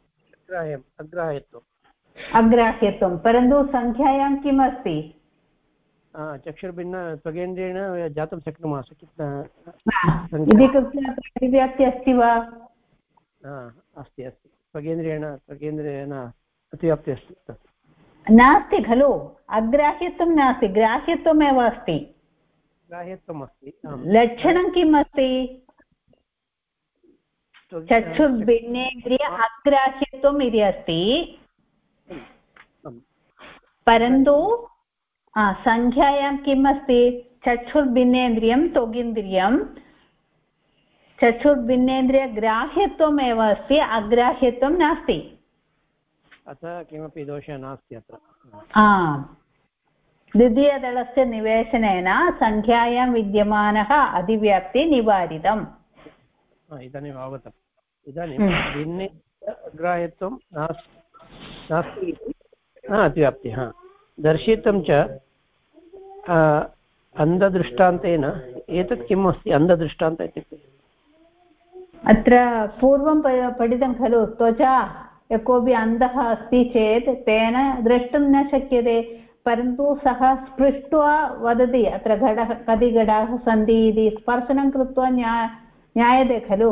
अग्राह्यत्वं परन्तु संख्यायां किम् अस्ति चक्षुर्भिन्न स्वगेन्द्रेण जातुं शक्नुमः इति कृत्वा अतिव्याप्ति अस्ति वा अस्ति स्वगेन्द्रेण अतिव्याप्ति अस्ति नास्ति खलु अग्राह्यत्वं नास्ति ग्राह्यत्वमेव अस्ति ग्राह्यत्वम् अस्ति लक्षणं किम् अस्ति चक्षुर्भिन्नेन्द्रिय अग्राह्यत्वम् इति अस्ति परन्तु संख्यायां किम् अस्ति चक्षुर्भिन्नेन्द्रियं त्वगिन्द्रियं चक्षुर्भिन्नेन्द्रियग्राह्यत्वमेव अस्ति अग्राह्यत्वं नास्ति अतः किमपि दोषः नास्ति अत्र द्वितीयदलस्य निवेशनेन संख्यायां विद्यमानः अधिव्याप्ति निवारितम् इदानीम् अवगतम् इदानीं भिन्ने अग्राह्यत्वं नास्ति इति अतिव्याप्ति दर्शितं च अन्धदृष्टान्तेन एतत् किम् अस्ति अन्धदृष्टान्त इत्युक्ते अत्र पूर्वं पठितं खलु त्वचा यः कोऽपि अन्धः अस्ति चेत् तेन द्रष्टुं न शक्यते परन्तु सः स्पृष्ट्वा वदति अत्र घटः कति घटाः सन्ति इति स्पर्शनं कृत्वा ज्ञायते खलु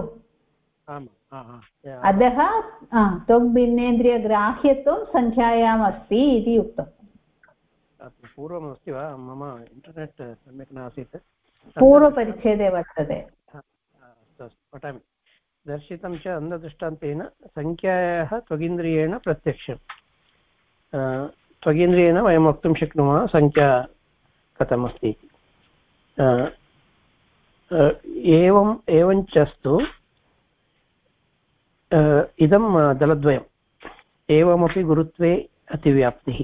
अतः त्वग्भिन्नेन्द्रियग्राह्यत्वं संख्यायाम् अस्ति इति उक्तम् पूर्वम् अस्ति वा मम इण्टर्नेट् सम्यक् नासीत् पूर्वपरिच्छेदे वर्तते पठामि दर्शितं च अन्धदृष्टान्तेन संख्यायाः त्वगिन्द्रियेण प्रत्यक्षं त्वगिन्द्रियेण वयं वक्तुं शक्नुमः संख्या कथमस्ति एवञ्चस्तु इदं दलद्वयम् एवमपि गुरुत्वे अतिव्याप्तिः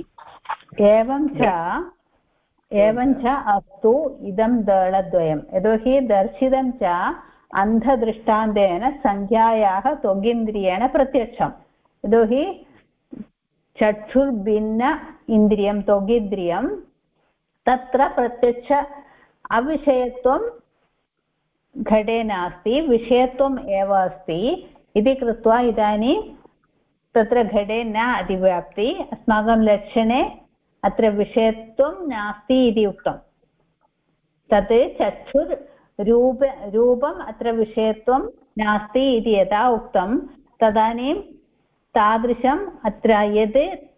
एवञ्च अस्तु इदं दलद्वयं यतोहि दर्शितं च अन्धदृष्टान्तेन संख्यायाः त्वगिन्द्रियेण प्रत्यक्षं यतोहि चक्षुर्भिन्न इन्द्रियं त्वगिन्द्रियं तत्र प्रत्यक्ष अविषयत्वं घटे नास्ति विषयत्वम् एव अस्ति इति कृत्वा इदानीं तत्र घटे न अधिव्याप्ति अस्माकं लक्षणे अत्र विषयत्वं नास्ति इति उक्तं तत् चक्षुर्रूपम् अत्र विषयत्वं नास्ति इति यदा उक्तं तदानीं तादृशम् अत्र यत्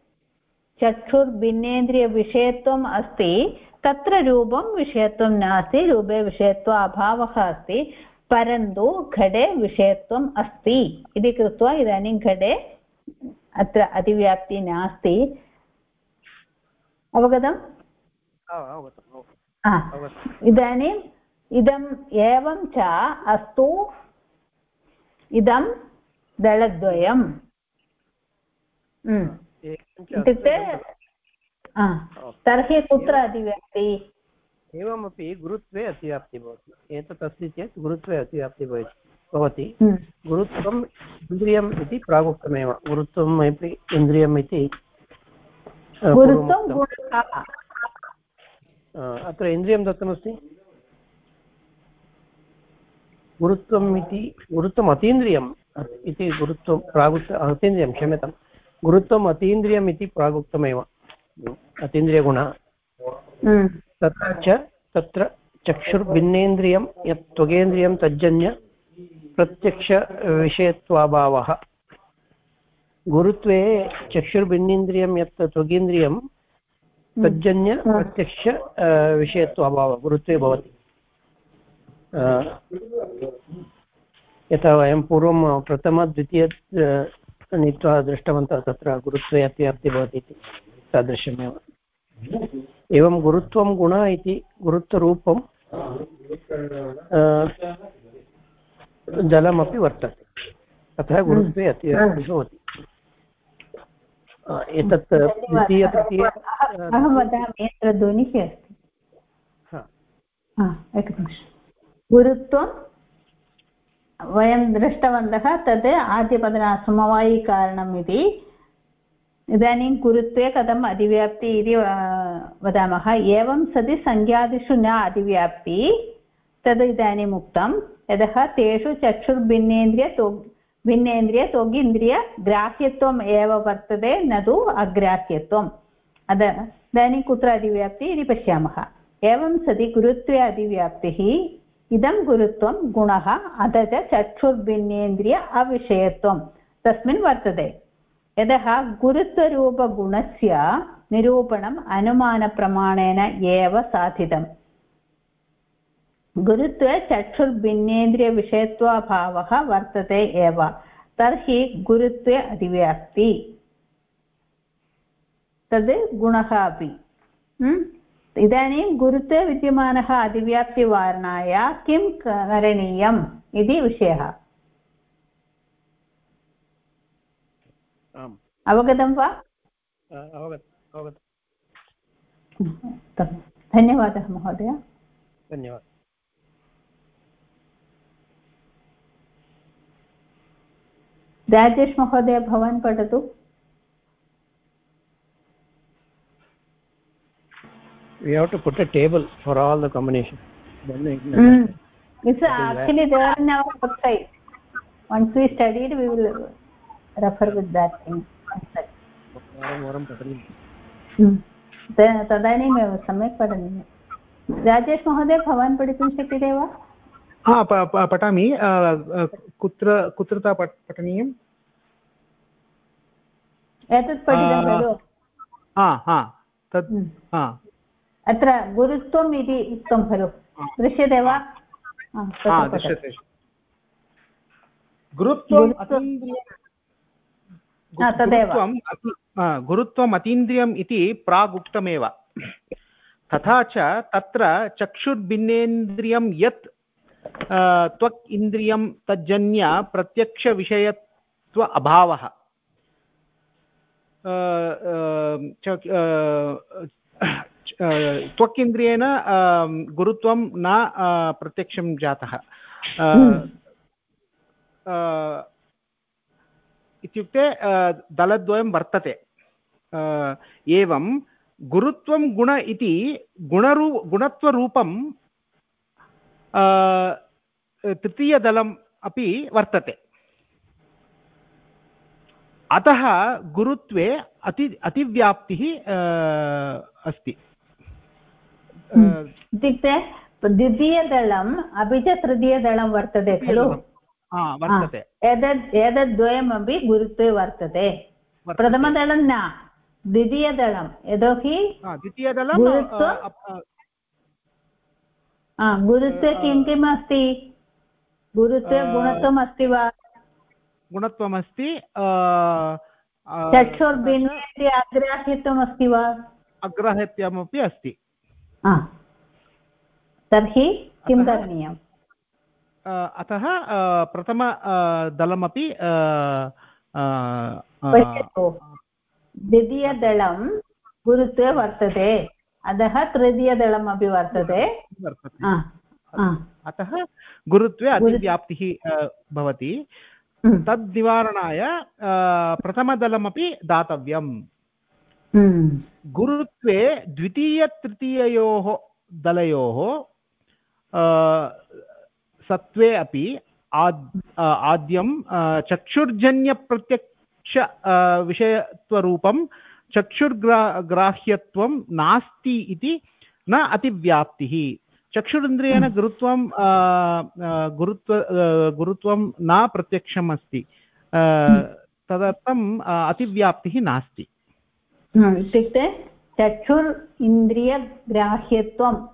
चक्षुर्भिन्नेन्द्रियविषयत्वम् अस्ति तत्र रूपं विषयत्वं नास्ति रूपे विषयत्व अभावः अस्ति परन्तु घटे विषयत्वम् अस्ति इति कृत्वा इदानीं घटे अत्र अतिव्याप्ति नास्ति अवगतम् इदानीम् इदम् एवं च अस्तु इदं दलद्वयम् इत्युक्ते तर्हि कुत्र अतिव्याप्ति एवमपि गुरुत्वे अतिव्याप्ति भवति एतत् अस्ति चेत् गुरुत्वे अतिव्याप्ति भवति गुरुत्वम् इन्द्रियम् इति प्रागुक्तमेव गुरुत्वम् अपि इन्द्रियम् इति अत्र इन्द्रियं दत्तमस्ति गुरुत्वम् इति गुरुत्वम् अतीन्द्रियम् इति गुरुत्वं प्रागुक्त अतीन्द्रियं क्षम्यतां गुरुत्वम् अतीन्द्रियम् इति प्रागुक्तमेव अतीन्द्रियगुणः तथा च तत्र चक्षुर्भिन्नेन्द्रियं यत् त्वगेन्द्रियं तज्जन्य प्रत्यक्षविषयत्वाभावः गुरुत्वे चक्षुर्भिन्नेन्द्रियं यत् त्वगेन्द्रियं तज्जन्य प्रत्यक्ष विषयत्वाभावः गुरुत्वे भवति यथा वयं पूर्वं प्रथम द्वितीय नीत्वा दृष्टवन्तः तत्र गुरुत्वे अतिव्याप्तिः भवति इति तादृशमेव एवं गुरुत्वं गुण इति गुरुत्वरूपं जलमपि वर्तते अतः गुरुत्वे अतिव्याप्तिः भवति एतत् द्वितीय तृतीय अहं वदामि अत्र ध्वनिः अस्ति एकनिमिषं गुरुत्वं वयं दृष्टवन्तः तद् आद्यपदसमवायिकारणम् इति इदानीं गुरुत्वे कथम् अधिव्याप्ति इति वदामः एवं सति संज्ञादिषु न अधिव्याप्ति तद् इदानीम् उक्तं यतः तेषु चक्षुर्भिन्नेन्द्रिय त्वगिन्द्रियग्राह्यत्वम् एव वर्तते न तु अग्राह्यत्वम् इदानीं कुत्र अधिव्याप्ति इति पश्यामः एवं सति गुरुत्वे अधिव्याप्तिः इदं गुरुत्वं गुणः अथ च चक्षुर्भिन्नेन्द्रिय अविषयत्वं तस्मिन् वर्तते यतः गुरुत्वरूपगुणस्य निरूपणम् अनुमानप्रमाणेन एव साधितम् गुरुत्वे चक्षुर्भिन्नेन्द्रियविषयत्वाभावः वर्तते एव तर्हि गुरुत्वे अधिव्याप्ति तद् गुणः अपि इदानीं गुरुत्वे विद्यमानः अधिव्याप्तिवारणाय किं करणीयम् इति विषयः अवगतं वा धन्यवादः महोदय धन्यवादः राजेश महोदय भवान् पठतु we have to put a table for all the combinations it's actually there in our website once we studied we will refer with that thing तदानीमेव सम्यक् पठनीयं राजेश महोदय भवान् पठितुं शक्यते वा पठामि कुत्रतः पठनीयम् एतत् पठितं खलु तत् अत्र गुरुत्वम् इति उक्तं खलु दृश्यते वा दृश्यते गुरुत्वम् अतीन्द्रियम् इति प्रागुक्तमेव तथा च तत्र चक्षुर्भिन्नेन्द्रियं यत् त्वक् इन्द्रियं तज्जन्य प्रत्यक्षविषयत्व अभावः त्वक् इन्द्रियेण गुरुत्वं न प्रत्यक्षं जातः इत्युक्ते दलद्वयं वर्तते एवं गुरुत्वं गुण इति गुणत्वरूपं तृतीयदलम् अपि वर्तते अतः गुरुत्वे अतिव्याप्तिः अस्ति इत्युक्ते द्वितीयदलम् अपि च तृतीयदलं वर्तते खलु वर्तते एतद्द्वयमपि गुरुत्वे वर्तते प्रथमदलं न द्वितीयदलं यतोहि गुरुत्वे किं किम् अस्ति गुरुत्वे गुणत्वम् अस्ति वा गुणत्वमस्ति चक्षुर्भिन्नेन्द्रिय अग्राह्यत्वम् अस्ति वा अग्राह्यत्वमपि अस्ति तर्हि किं करणीयम् अतः प्रथमदलमपि द्वितीयदलं गुरुत्वे वर्तते अतः तृतीयदलमपि वर्तते अतः गुरुत्वे अतिव्याप्तिः भवति तद्निवारणाय प्रथमदलमपि दातव्यम् गुरुत्वे द्वितीयतृतीययोः दलयोः सत्त्वे अपि आद्यं चक्षुर्जन्यप्रत्यक्ष विषयत्वरूपं चक्षुर्ग्राह्यत्वं नास्ति इति न अतिव्याप्तिः चक्षुरिन्द्रियेण गुरुत्वं न प्रत्यक्षम् अस्ति तदर्थम् अतिव्याप्तिः नास्ति इत्युक्ते चक्षुर् इन्द्रियग्राह्यत्वम्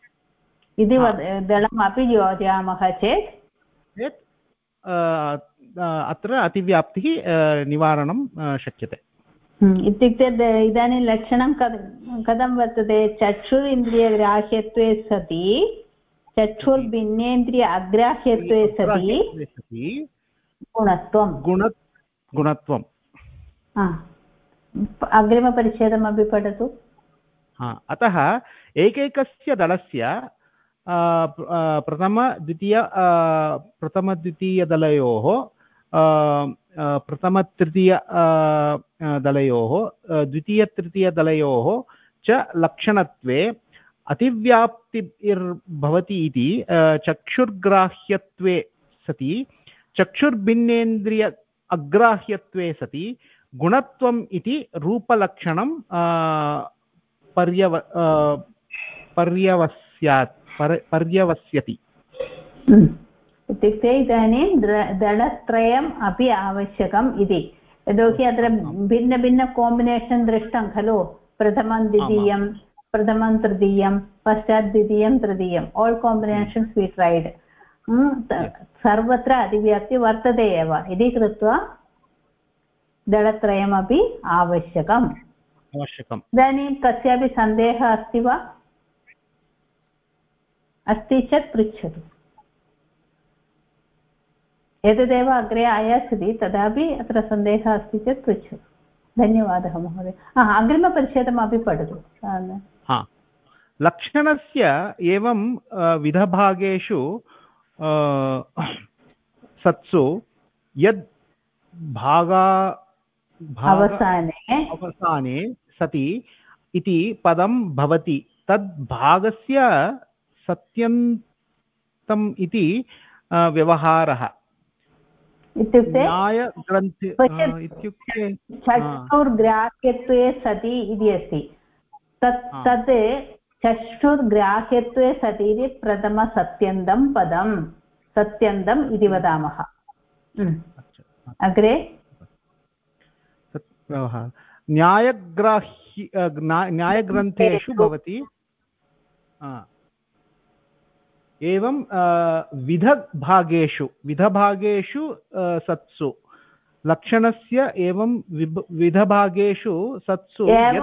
इति दलमपि योजयामः चेत् अत्र अतिव्याप्तिः निवारणं शक्यते। इत्युक्ते इदानीं लक्षणं कथं वर्तते? चक्षुः इन्द्रियग्राह्यत्वे सति चक्षुर्भिन्नेन्द्रिय अग्राह्यत्वे सति गुणत्वम्। अग्रिमपरिच्छेदमपि पठतु। अतः एकैकस्य दलस्य प्रथमद्वितीयदलयोः दलयोः द्वितीयतृतीयदलयोः च लक्षणत्वे अतिव्याप्तिर्भवति इति चक्षुर्ग्राह्यत्वे सति चक्षुर्भिन्नेन्द्रिय अग्राह्यत्वे सति गुणत्वम् इति रूपलक्षणं पर्यवस्यति। इत्युक्ते इदानीं दलत्रयम् अपि आवश्यकम् इति, यतोहि अत्र भिन्नभिन्न काम्बिनेशन् दृष्टं खलु। प्रथमं द्वितीयं, प्रथमं तृतीयं, पश्चात् द्वितीयं तृतीयम्, आल् काम्बिनेशन्स् वी ट्रैड्। सर्वत्र अतिव्याप्ति वर्तते एव इति कृत्वा दलत्रयमपि आवश्यकम्। इदानीं कस्यापि सन्देहः अस्ति वा? अस्ति चेत् पृच्छतु। एतदेव अग्रे आयास्यति, तदापि अत्र सन्देहः अस्ति चेत् पृच्छतु। धन्यवादः महोदय। अग्रिमपरिच्छेदमपि पठतु। लक्षणस्य एवं विधभागेषु सत्सु यद् अवसाने सति इति पदं भवति तद् भागस्य सत्यन्तम् इति व्यवहारः। इत्युक्ते न्यायग्रन्थे इत्युक्ते चक्षुर्ग्राह्यत्वे सति इति अस्ति। तत् चक्षुर्ग्राह्यत्वे सति इति प्रथमसत्यन्तं पदं सत्यन्तम् इति वदामः। अग्रे न्यायग्रन्थेषु भवति एवं विधभागेषु सत्सु लक्षणस्य एवं विधभागेषु सत्सु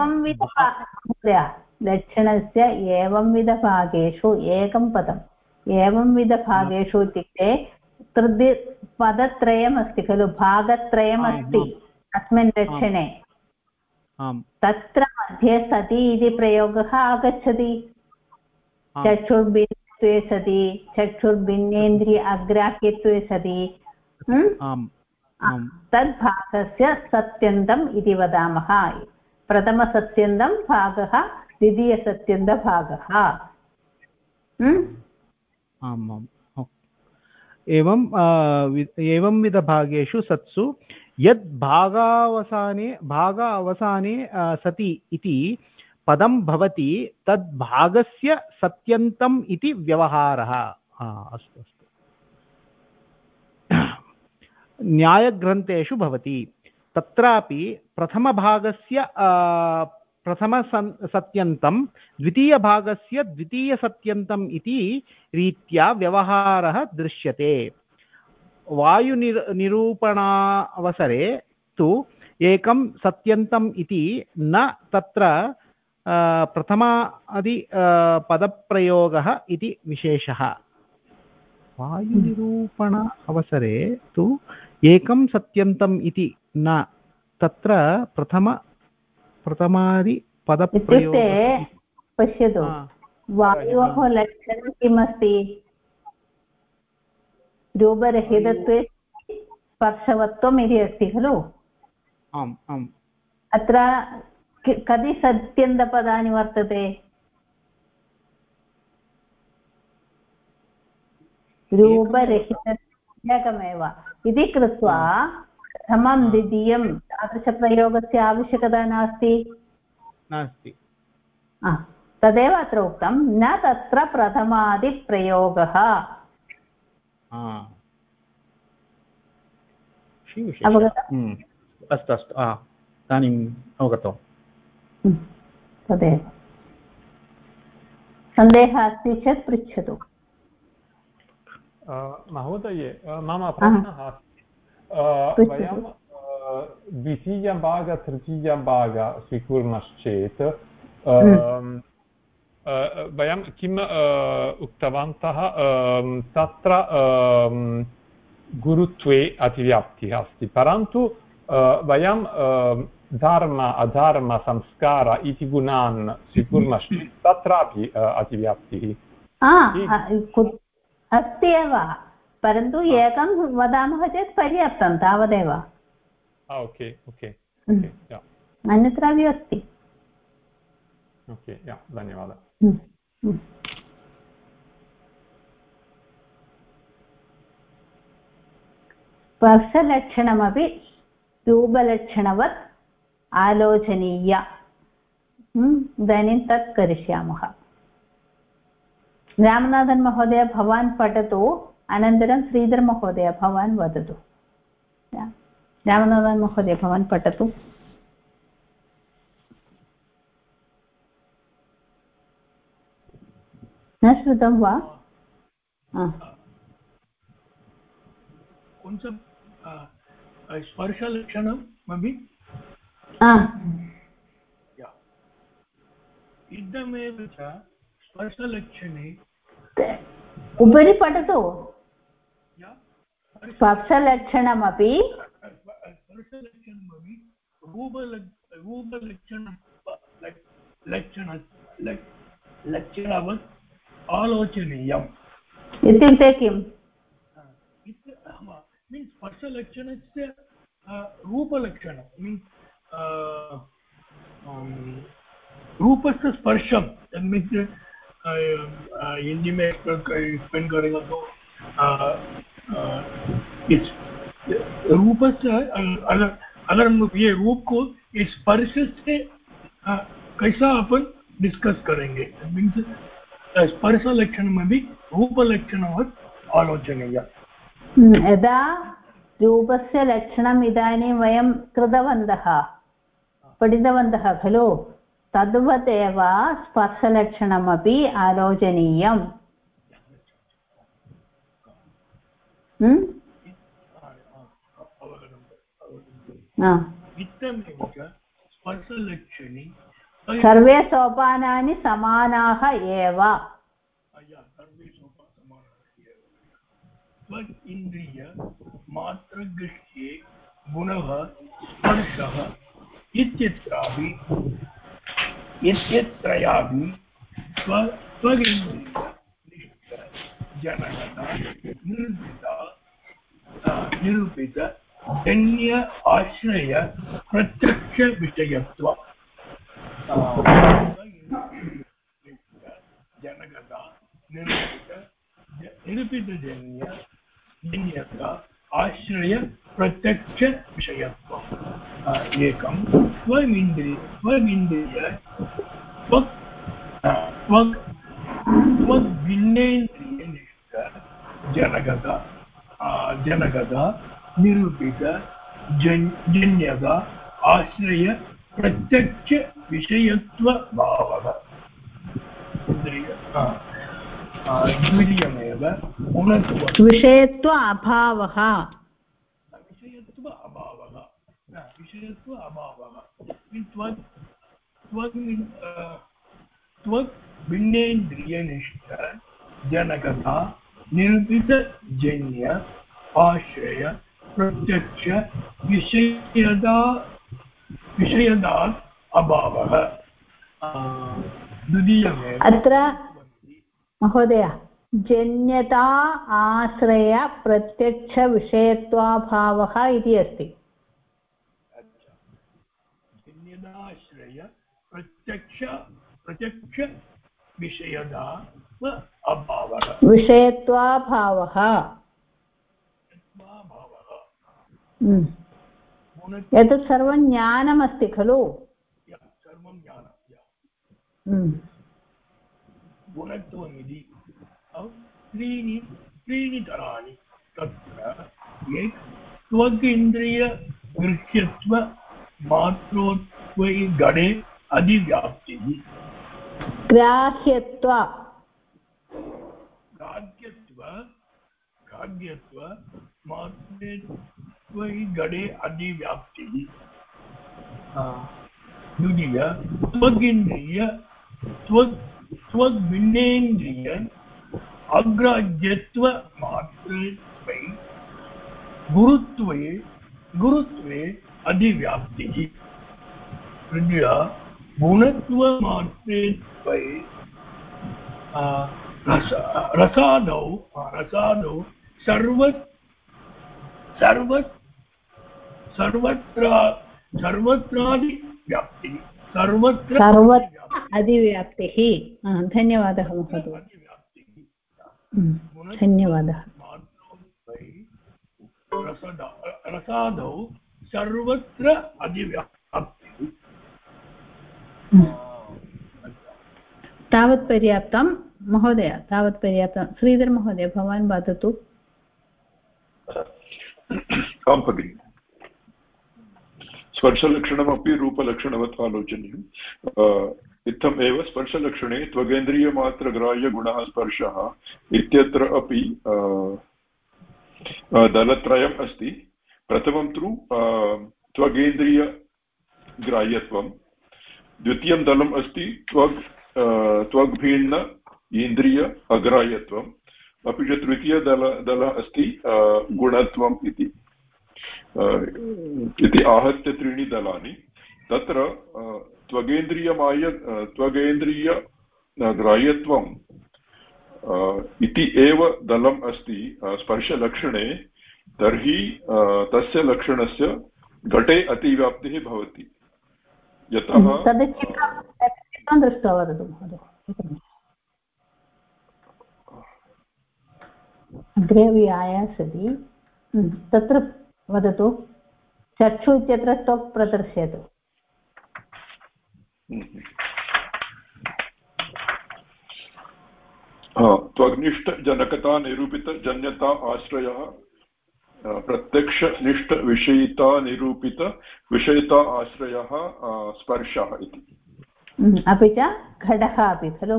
लक्षणस्य एवंविधभागेषु एकं पदम् एवंविधभागेषु इत्युक्ते पदत्रयमस्ति खलु, भागत्रयमस्ति अस्मिन् लक्षणे। तत्र मध्ये सति इति प्रयोगः आगच्छति। चक्षुर्भिन्नत्वे सति चक्षुर्भिन्नेन्द्रिय अग्राह्यत्वे सति तद्भागस्य सत्यन्तम् इति वदामः। प्रथमसत्यन्तं भागः, द्वितीयसत्यन्तभागः। एवं विधभागेषु सत्सु यद् भागावसाने सति इति पदं भवति तद् भागस्य सत्यन्तम् इति व्यवहारः। अस्तु अस्तु। न्यायग्रन्थेषु भवति तत्रापि प्रथमभागस्य प्रथमसत्यन्तं द्वितीयभागस्य द्वितीयसत्यन्तम् इति रीत्या व्यवहारः दृश्यते। वायुनिरूपणावसरे तु एकं सत्यन्तम् इति न तत्र प्रथमादि पदप्रयोगः इति विशेषः। वायुनिरूपण अवसरे तु एकं सत्यन्तम् इति न तत्र प्रथमादि पदप्रयोगः। पश्यतु, वायोः लक्षणं किमस्ति? रूपरहितत्वे स्पर्शवत्वम् इति अस्ति खलु। आम् आम्। अत्र कति सत्यन्तपदानि वर्तते? रूपरहितमेव इति कृत्वा प्रथमं द्वितीयं तादृशप्रयोगस्य आवश्यकता नास्ति। तदेव अत्र उक्तं, न तत्र प्रथमादिप्रयोगः। अस्तु अस्तु, इदानीम् अवगतम्। तदेव। सन्देहः अस्ति चेत् पृच्छतु। महोदये, मम प्रश्नः अस्ति। वयं द्वितीयभाग तृतीयभाग स्वीकुर्मश्चेत् वयं किम् उक्तवन्तः तत्र गुरुत्वे अतिव्याप्तिः अस्ति परन्तु वयं धर्म अधर्म संस्कार इति गुणान् स्वीकुर्मश्चेत् तत्रापि अतिव्याप्तिः अस्ति एव परन्तु एकं वदामः चेत् पर्याप्तं तावदेव ओके ओके अन्यत्रापि अस्ति ओके धन्यवादः स्पर्शलक्षणमपि रूपलक्षणवत् आलोचनीय इदानीं तत् करिष्यामः रामनाथन् महोदय भवान् पठतु अनन्तरं श्रीधर महोदय भवान् वदतु रामनाथन् महोदय भवान् पठतु न श्रुतं वा स्पर्शलक्षणमपि इदमेव च स्पर्शलक्षणे उपरि पठतु स्पर्शलक्षणमपि लक्षणवत् आलोचनीयम् इत्युक्ते किम् मीन्स् स्पर्शलक्षणस्य रूपलक्षणं मीन्स् रूपस्य स्पर्शं मीन्स् हिंदी में एक्सप्लेन करेगा तो इस रूप से अगर हम ये रूप को इस स्पर्श से कैसा अपन डिस्कस करेंगे मीन्स स्पर्श लक्षण में भी रूप लक्षणवत् आलोचनीय यदा रूपस्य लक्षणम् इदानीं वयं कृतवन्तः पठितवन्तः खलु तद्वत् एव स्पर्शलक्षणमपि आलोचनीयम् स्पर्शलक्षणे सर्वे सोपानानि समानाः एव इन्द्रिय मात्रगृह्ये गुणः स्पर्शः इत्यत्रापि इत्यत्रयापि निरूपित जन्य आश्रय प्रत्यक्ष विषयत्व जनगता निरूपित जन्यता आश्रय प्रत्यक्ष विषयत्व एकं स्वमिन्द्रिय भिन्नेन्द्रियनिष्ठ जनगता निरूपित जन्यता आश्रय प्रत्यक्ष विषयत्व भावः द्वितीयमेव विषयत्व अभावः भिन्नेन्द्रियनिष्ठ जनकता निरूपित जन्य आश्रय प्रत्यक्ष विषयदात् अभावः द्वितीयमेव अत्र महोदय जन्यता आश्रय प्रत्यक्ष विषयत्वाभावः इति अस्ति जन्यदाश्रय प्रत्यक्ष विषयदा अभावः विषयत्वाभावः एतत् सर्वं ज्ञानमस्ति खलु सर्वं ज्ञानं गुणत्वमिति त्रीणि तराणि तत्र त्वगिन्द्रियगृह्यत्व मात्रोत्वयि गणे अधिव्याप्तिः ग्राह्यत्व मात्रे घटे अधिव्याप्तिः द्वितीय त्वगिन्द्रिय त्वग्भिन्नेन्द्रिय अग्राह्यत्व मात्रे गुरुत्वे अधिव्याप्तिः तृतीय गुणत्वमात्रे रसादौ सर्वत्रादिव्याप्तिः सर्वत्र अधिव्याप्तिः धन्यवादः महोदय धन्यवादः रसादौ सर्वत्र अधिव्याप्तिः तावत् पर्याप्तं महोदय तावत् पर्याप्तं श्रीधर महोदय भवान् वदतु आं भगिनि स्पर्शलक्षणमपि रूपलक्षणवत् आलोचनीयम् इत्थमेव स्पर्शलक्षणे त्वगेन्द्रियमात्रग्राह्यगुणः स्पर्शः इत्यत्र अपि दलत्रयम् अस्ति प्रथमं तु त्वगेन्द्रियग्राह्यत्वं द्वितीयं दलम् अस्ति त्वग्भिन्न इन्द्रिय अग्राह्यत्वम् अपि च तृतीयदलः अस्ति गुणत्वम् इति आहत्य त्रीणि दलानि तत्र त्वगेन्द्रियग्राह्यत्वम् इति एव दलम् अस्ति स्पर्शलक्षणे तर्हि तस्य लक्षणस्य घटे अतिव्याप्तिः भवति यतः दृष्ट्वा वदतु महोदय अग्रे व्यायासति तत्र वदतु चक्षु इत्यत्र स्टोक् प्रदर्शयतु त्वग्निष्ठजनकता निरूपितजन्यता आश्रयः प्रत्यक्षनिष्ठविषयिता निरूपितविषयिता आश्रयः स्पर्शः इति अपि च घटः अपि खलु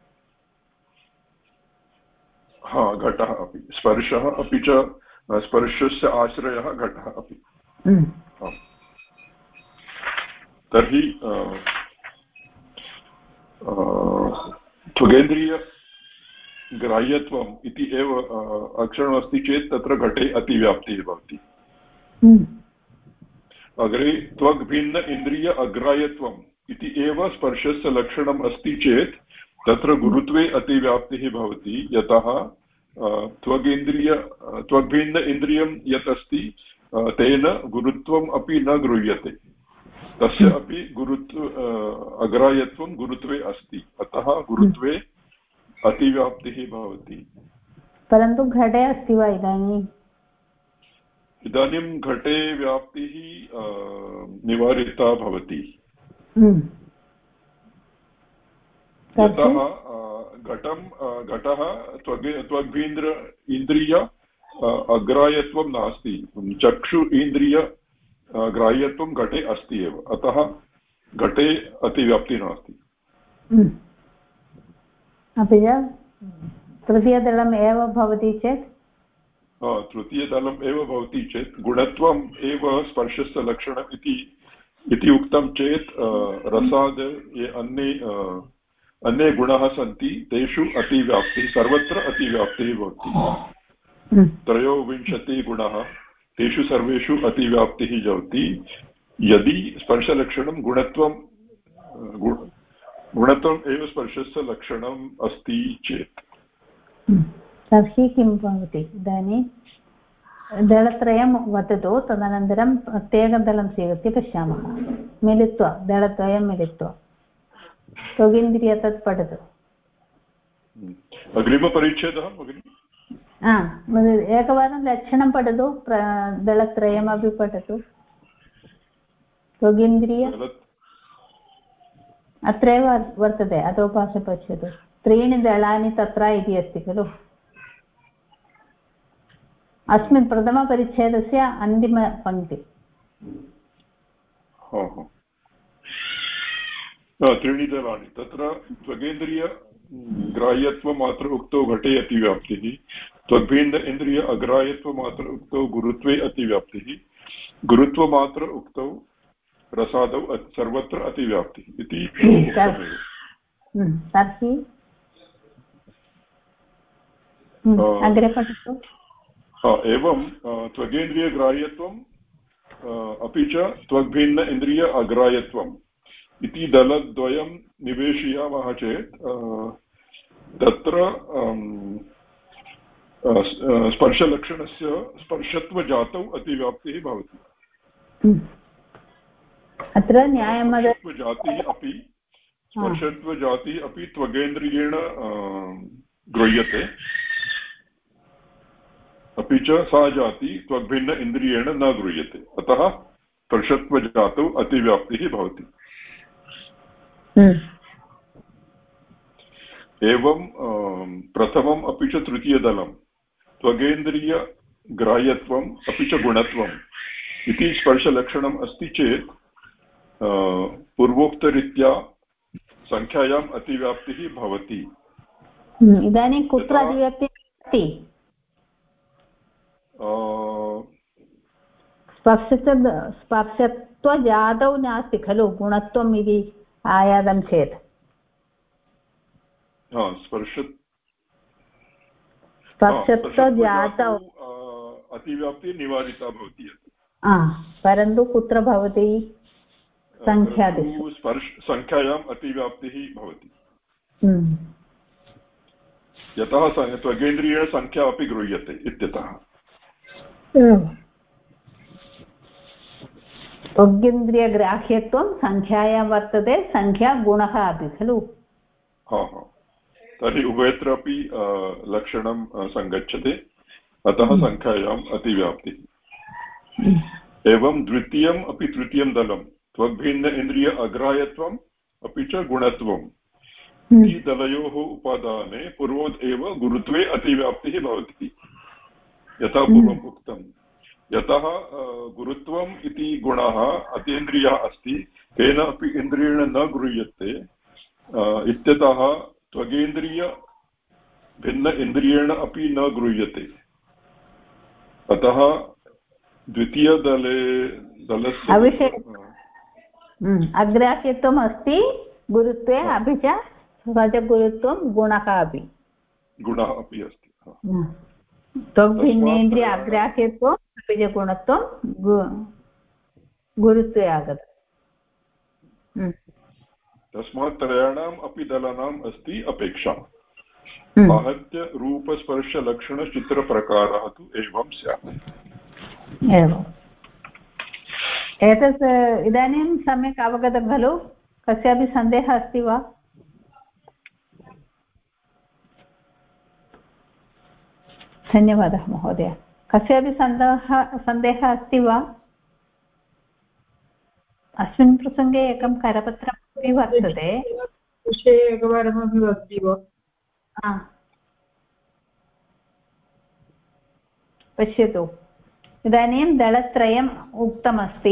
घटः अपि स्पर्शः अपि च स्पर्शस्य आश्रयः घटः अपि तर्हि त्वगेन्द्रियग्राह्यत्वम् इति एव अक्षरमस्ति चेत् तत्र घटे अतिव्याप्तिः भवति अग्रे त्वग्भिन्न इन्द्रिय अग्राह्यत्वम् इति एव स्पर्शस्य लक्षणम् अस्ति चेत् तत्र गुरुत्वे अतिव्याप्तिः भवति यतः त्वग्भिन्न इन्द्रियं यत् अस्ति तेन गुरुत्वम् अपि न गृह्यते तस्य अपि अग्राह्यत्वं गुरुत्वे अस्ति अतः गुरुत्वे अतिव्याप्तिः भवति परन्तु घटे अस्ति वा इदानीं घटे व्याप्तिः निवारिता भवति यतः घटः त्वग्भीन्द्रिय अग्राह्यत्वं नास्ति चक्षु इन्द्रिय ग्राह्यत्वं घटे अस्ति एव अतः घटे अतिव्याप्तिः नास्ति अपि च तृतीयदलम् एव भवति चेत् तृतीयदलम् एव भवति चेत् गुणत्वम् एव स्पर्शस्य लक्षणम् इति उक्तं चेत् रसाद ये अन्ये गुणाः सन्ति तेषु अतिव्याप्तिः सर्वत्र अतिव्याप्तिः भवति 23 गुणाः तेषु सर्वेषु अतिव्याप्तिः भवति यदि स्पर्शलक्षणं गुणत्वम् एव स्पर्शस्य लक्षणम् अस्ति चेत् तर्हि किं भवति इदानीं दलत्रयं वदतु तदनन्तरं प्रत्येकदलं स्वीकृत्य पश्यामः मिलित्वा दलद्वयं मिलित्वा त्वगिन्द्रिय तत् पठतु अग्रिमपरिच्छेदः एकवारं लक्षणं पठतु दलत्रयमपि पठतु त्वगिन्द्रिय अत्रैव वर्तते अधोपार्श्वे पश्यतु 3 दलानि तत्र इति अस्ति खलु अस्मिन् प्रथमपरिच्छेदस्य अन्तिमपङ्क्ति 3 दलानि तत्र त्वगेन्द्रियग्राह्यत्वमात्र उक्तो घटे अतिव्याप्तिः त्वग्भिन्न इन्द्रिय अग्राह्यत्वमात्र उक्तौ गुरुत्वे अतिव्याप्तिः गुरुत्वमात्र उक्तौ रसादौ सर्वत्र अतिव्याप्तिः इति तर्हि अग्रे पठतु। एवं त्वगेन्द्रियग्राह्यत्वं अपि च त्वग्भिन्न इन्द्रिय अग्राह्यत्वम् इति दलद्वयं निवेशयामः चेत् तत्र स्पर्शलक्षणस्य स्पर्शत्वजातौ अतिव्याप्तिः भवति। अत्र स्पर्शत्वजातिः अपि त्वगेन्द्रियेण गृह्यते अपि च सा जाति त्वग्भिन्न इन्द्रियेण न गृह्यते अतः स्पर्शत्वजातौ अतिव्याप्तिः भवति। एवं प्रथमम् अपि च तृतीयदलं त्वगेन्द्रियग्राह्यत्वम् अपि च गुणत्वम् इति स्पर्शलक्षणम् अस्ति चेत् पूर्वोक्तरीत्या संख्यायाम् अतिव्याप्तिः भवति। इदानीं कुत्र अतिव्याप्तिः अस्ति? स्पर्शत्वजातौ नास्ति खलु गुणत्वम् इति आयातं चेत् स्पर्शत्वजातौ अतिव्याप्तिः निवारिता भवति। परन्तु कुत्र भवति? संख्यादिषु संख्यायाम् अतिव्याप्तिः भवति यतः त्वगेन्द्रियेण संख्या अपि गृह्यते इत्यतः। त्वगिन्द्रियग्राह्यत्वं संख्यायां वर्तते संख्या गुणः अपि खलु। तर्हि उभयत्रापि लक्षणं सङ्गच्छते अतः संख्यायाम् अतिव्याप्तिः। एवं द्वितीयम् अपि तृतीयं दलं त्वग्भिन्न इन्द्रिय अग्राह्यत्वम् अपि च गुणत्वम् इति दलयोः उपादाने पूर्वोत् एव गुरुत्वे अतिव्याप्तिः भवति यथा पूर्वम् उक्तम्। यतः गुरुत्वम् इति गुणः अतीन्द्रियः अस्ति तेन अपि इन्द्रियेण न गृह्यते इत्यतः त्वगेन्द्रिय भिन्न इन्द्रियेण अपि न गृह्यते अतः द्वितीयदलस्य अग्राह्यत्वम् अस्ति गुरुत्वे अपि च स्वजगुरुत्वं गुणः अपि अस्ति। त्वग्भिन्नेन्द्रिय अग्राह्यत्वम् अपि च गुणत्वं गुरुत्वे आगतम्। तस्मात् त्रयाणाम् अपि दलानाम् अस्ति अपेक्षा। आहत्य रूपस्पर्शलक्षणचित्रप्रकारः तु एवं स्यात्। एवम् एतत् इदानीं सम्यक् अवगतं खलु? कस्यापि सन्देहः अस्ति वा? धन्यवादः महोदय। कस्यापि सन्देहः अस्ति वा? अस्मिन् प्रसङ्गे एकं करपत्रमपि वर्तते। विषये एकवारमपि अस्ति वा? पश्यतु इदानीं दलत्रयम् उक्तमस्ति।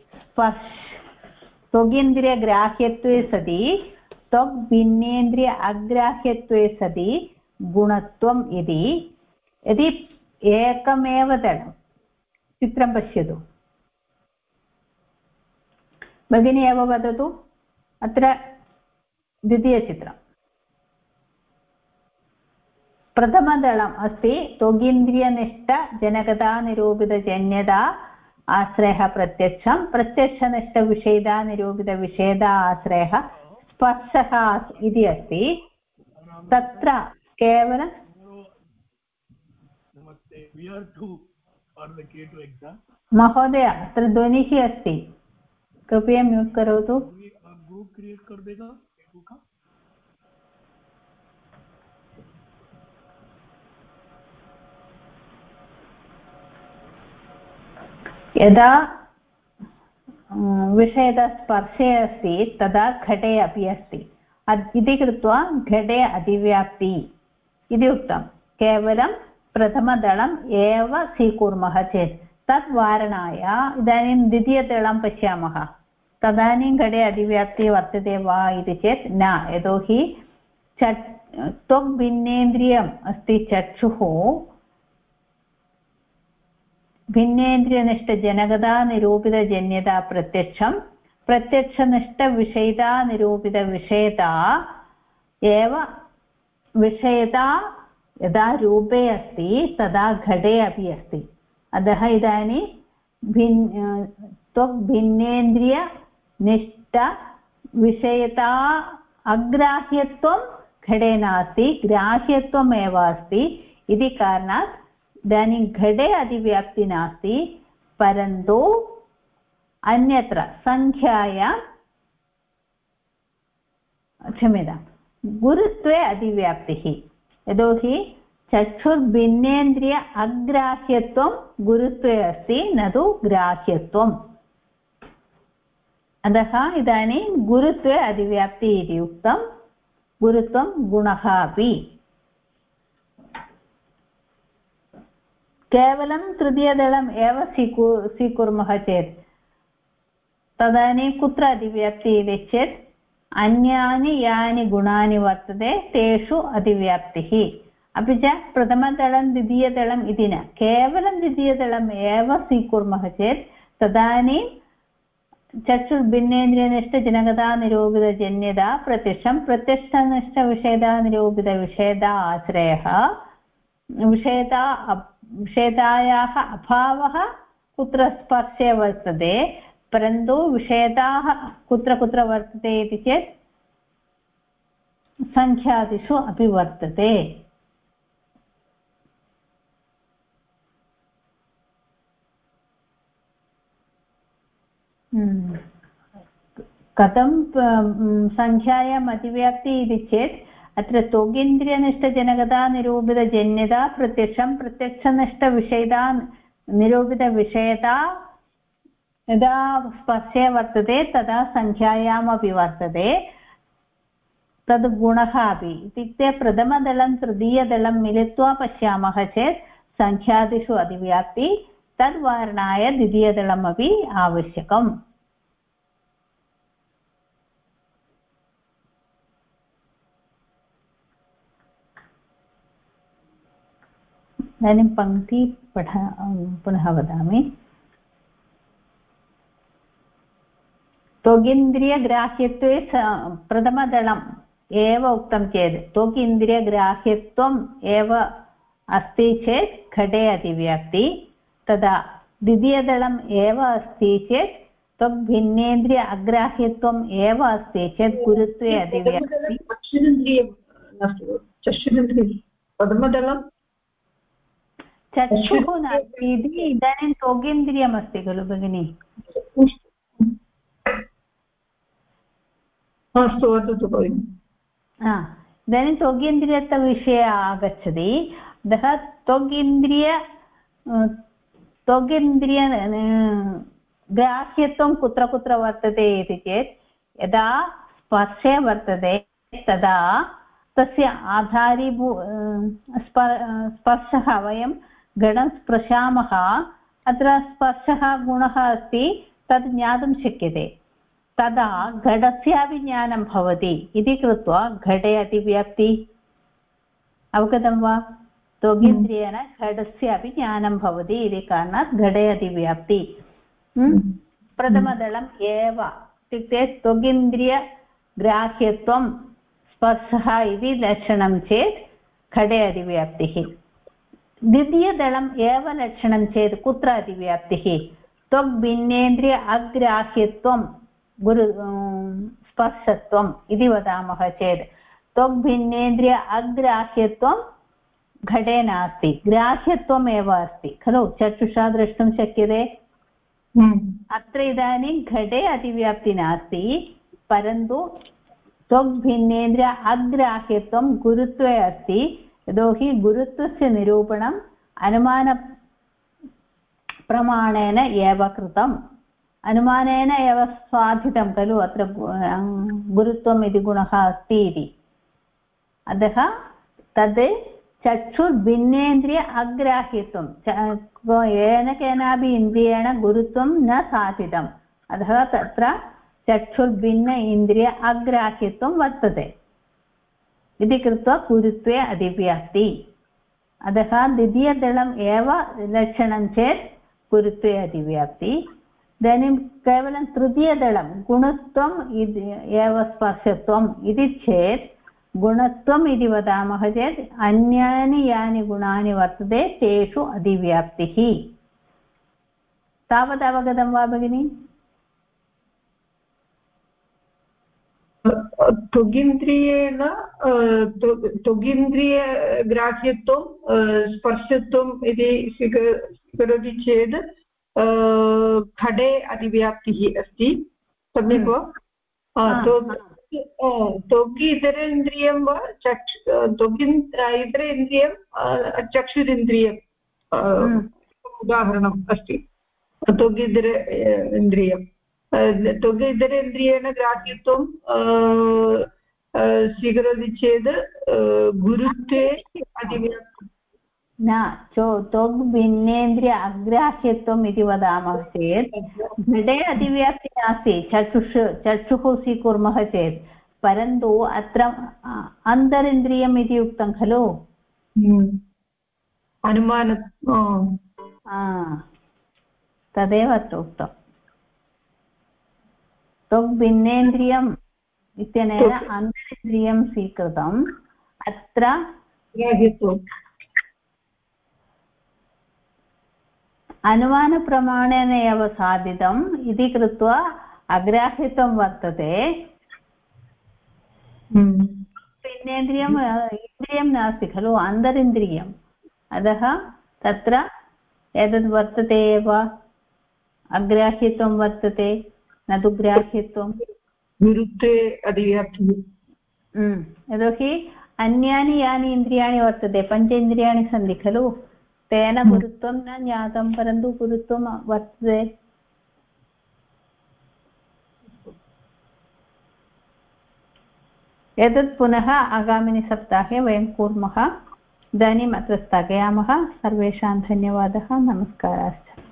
त्वगिन्द्रियग्राह्यत्वे सति त्वग्भिन्नेन्द्रिय अग्राह्यत्वे सति गुणत्वम् इति यदि एकमेव दलं चित्रं पश्यतु भगिनी एव वदतु। अत्र द्वितीयचित्रं प्रथमदलम् अस्ति त्वगिन्द्रियनिष्ठ जनकता निरूपितजन्यता आश्रयः प्रत्यक्षं प्रत्यक्षनिष्ठविषयता निरूपितविषयता आश्रयः स्पर्शः इति अस्ति। तत्र केवलं महोदय अत्र ध्वनिः अस्ति कृपया म्यूट् करोतु। यदा विषयदा स्पर्शे अस्ति तदा घटे अपि अस्ति इति कृत्वा घटे अतिव्याप्ति इति उक्तं। केवलं प्रथमदलम् एव स्वीकुर्मः चेत् तद् वारणाय इदानीं द्वितीयदलं पश्यामः तदानीं घटे अतिव्याप्तिः वर्तते वा इति चेत् न। यतोहि त्वग्भिन्नेन्द्रियम् अस्ति चक्षुः भिन्नेन्द्रियनिष्ठजनकता निरूपितजन्यता प्रत्यक्षं प्रत्यक्षनिष्ठविषयिता निरूपितविषयता एव विषयता यदा रूपे अस्ति तदा घटे अपि अस्ति अतः इदानीं भिन्नेन्द्रियनिष्ठविषयता अग्राह्यत्वं घटे नास्ति ग्राह्यत्वमेव अस्ति इति कारणात् इदानीं घटे अतिव्याप्ति नास्ति परन्तु अन्यत्र संख्यायां क्षम्यतां गुरुत्वे अतिव्याप्तिः यतोहि चक्षुर्भिन्नेन्द्रिय अग्राह्यत्वं गुरुत्वे अस्ति न तु ग्राह्यत्वम् अतः इदानीं गुरुत्वे अतिव्याप्ति इति उक्तं गुरुत्वं गुणः अपि केवलं तृतीयदलम् एव स्वीकुर्मः चेत् तदानीं कुत्र अतिव्याप्तिः इति चेत् अन्यानि यानि गुणानि वर्तते तेषु अतिव्याप्तिः अपि च प्रथमदलं द्वितीयदलम् इति न केवलं द्वितीयदलम् एव स्वीकुर्मः चेत् तदानीं चक्षुर्भिन्नेन्द्रियनिष्ठजनकता निरूपितजन्यता प्रत्यक्षं प्रत्यक्षनिष्ठविषयता निरूपितविषयता आश्रयः विषयतायाः अभावः कुत्र स्पर्शे वर्तते परन्तु विषयताः कुत्र कुत्र वर्तते इति चेत् संख्यादिषु अपि वर्तते कथं संख्यायाम् अतिव्याप्ति इति चेत् अत्र तोगेन्द्रियनिष्ठजनकता निरूपितजन्यता प्रत्यक्षं प्रत्यक्षनिष्ठविषयता निरूपितविषयता यदा स्पर्शे वर्तते तदा संख्यायामपि वर्तते तद् गुणः अपि इत्युक्ते प्रथमदलं तृतीयदलं मिलित्वा पश्यामः चेत् संख्यादिषु अतिव्याप्ति तद्वारणाय द्वितीयदलमपि आवश्यकम् इदानीं पङ्क्ति पुनः वदामि त्वगिन्द्रियग्राह्यत्वे प्रथमदलम् एव उक्तं चेत् त्वगिन्द्रियग्राह्यत्वम् एव अस्ति चेत् घटे अतिव्याप्ति तदा द्वितीयदलम् एव अस्ति चेत् त्वग्भिन्नेन्द्रिय अग्राह्यत्वम् एव अस्ति चेत् गुरुत्वे अतिव्याप्ति प्रथमदलं चक्षुः नास्ति इति इदानीं त्वगिन्द्रियमस्ति खलु भगिनि अस्तु वदतु भगिनि इदानीं त्वगिन्द्रियत्वविषये आगच्छति अतः त्वगिन्द्रिय ग्राह्यत्वं कुत्र कुत्र वर्तते इति चेत् यदा स्पर्शे वर्तते तदा तस्य स्पर्शः वयं घटं स्पृशामः अत्र स्पर्शः गुणः अस्ति तद् ज्ञातुं शक्यते तदा घटस्यापि ज्ञानं भवति इति कृत्वा घटे अतिव्याप्ति अवगतं वा त्वगिन्द्रियेण घटस्यापि ज्ञानं भवति इति कारणात् घटे अतिव्याप्ति प्रथमदलम् एव इत्युक्ते त्वगिन्द्रियग्राह्यत्वं स्पर्शः इति लक्षणं चेत् घटे अतिव्याप्तिः द्वितीयदलम् एव लक्षणं चेत् कुत्र अतिव्याप्तिः त्वग्भिन्नेन्द्रिय अग्राह्यत्वं स्पर्शत्वम् इति वदामः चेत् त्वग्भिन्नेन्द्रिय अग्राह्यत्वं घटे नास्ति ग्राह्यत्वम् एव अस्ति खलु चक्षुषा द्रष्टुं शक्यते अत्र इदानीं घटे अतिव्याप्ति नास्ति परन्तु त्वग्भिन्नेन्द्रिय अग्राह्यत्वं गुरुत्वे अस्ति यतोहि गुरुत्वस्य निरूपणम् अनुमानप्रमाणेन एव कृतम् अनुमानेन एव साधितं खलु अत्र गुरुत्वम् इति गुणः अस्ति इति अतः तद् चक्षुर्भिन्नेन्द्रिय अग्राह्यत्वं येन केनापि इन्द्रियेण गुरुत्वं न साधितम् अतः तत्र चक्षुर्भिन्न इन्द्रिय अग्राह्यत्वं वर्तते इति कृत्वा गुरुत्वे अतिव्याप्ति अतः द्वितीयदलम् एव लक्षणं चेत् गुरुत्वे अधिव्याप्ति इदानीं केवलं तृतीयदलं गुणत्वम् एव स्पर्शत्वम् इति चेत् गुणत्वम् इति वदामः चेत् अन्यानि यानि गुणानि वर्तते तेषु अधिव्याप्तिः तावत् अवगतं वा भगिनि त्वगिन्द्रियेण त्वगिन्द्रियग्राह्यत्वं स्पर्शत्वम् इति स्वीकरोति चेत् घटे अधिव्याप्तिः अस्ति सम्यक् वा त्वग् इतरेन्द्रियं वा इतर इन्द्रियं चक्षुरिन्द्रियम् उदाहरणम् अस्ति त्वग् इतर इन्द्रियं त्वग् इतरेन्द्रियेण ग्राह्यत्वं स्वीकरोति चेत् गुरुत्वे अधिव्याप्तिः न त्वग् भिन्नेन्द्रिय अग्राह्यत्वम् इति वदामः चेत् घटे अधिव्याप्तिः नास्ति चक्षुः स्वीकुर्मः चेत् परन्तु अत्र अन्तरिन्द्रियम् इति उक्तं खलु अनुमान तदेव अत्र उक्तम् त्वग् भिन्नेन्द्रियम् इत्यनेन अन्तरिन्द्रियं स्वीकृतम् अत्र अनुमानप्रमाणेन एव साधितम् इति कृत्वा अग्राह्यत्वं वर्तते भिन्नेन्द्रियम् इन्द्रियं नास्ति खलु अन्तरिन्द्रियम् अतः तत्र एतद् वर्तते एव अग्राह्यत्वं वर्तते न तु ग्राह्यत्वं गुरुत्वे अधिव्याप्तिः यतोहि अन्यानि यानि इन्द्रियाणि वर्तते पञ्च इन्द्रियाणि सन्ति खलु तेन गुरुत्वं न ज्ञातं परन्तु गुरुत्वं वर्तते एतत् पुनः आगामिनि सप्ताहे वयं कुर्मः इदानीम् अत्र स्थगयामः सर्वेषां धन्यवादः नमस्काराश्च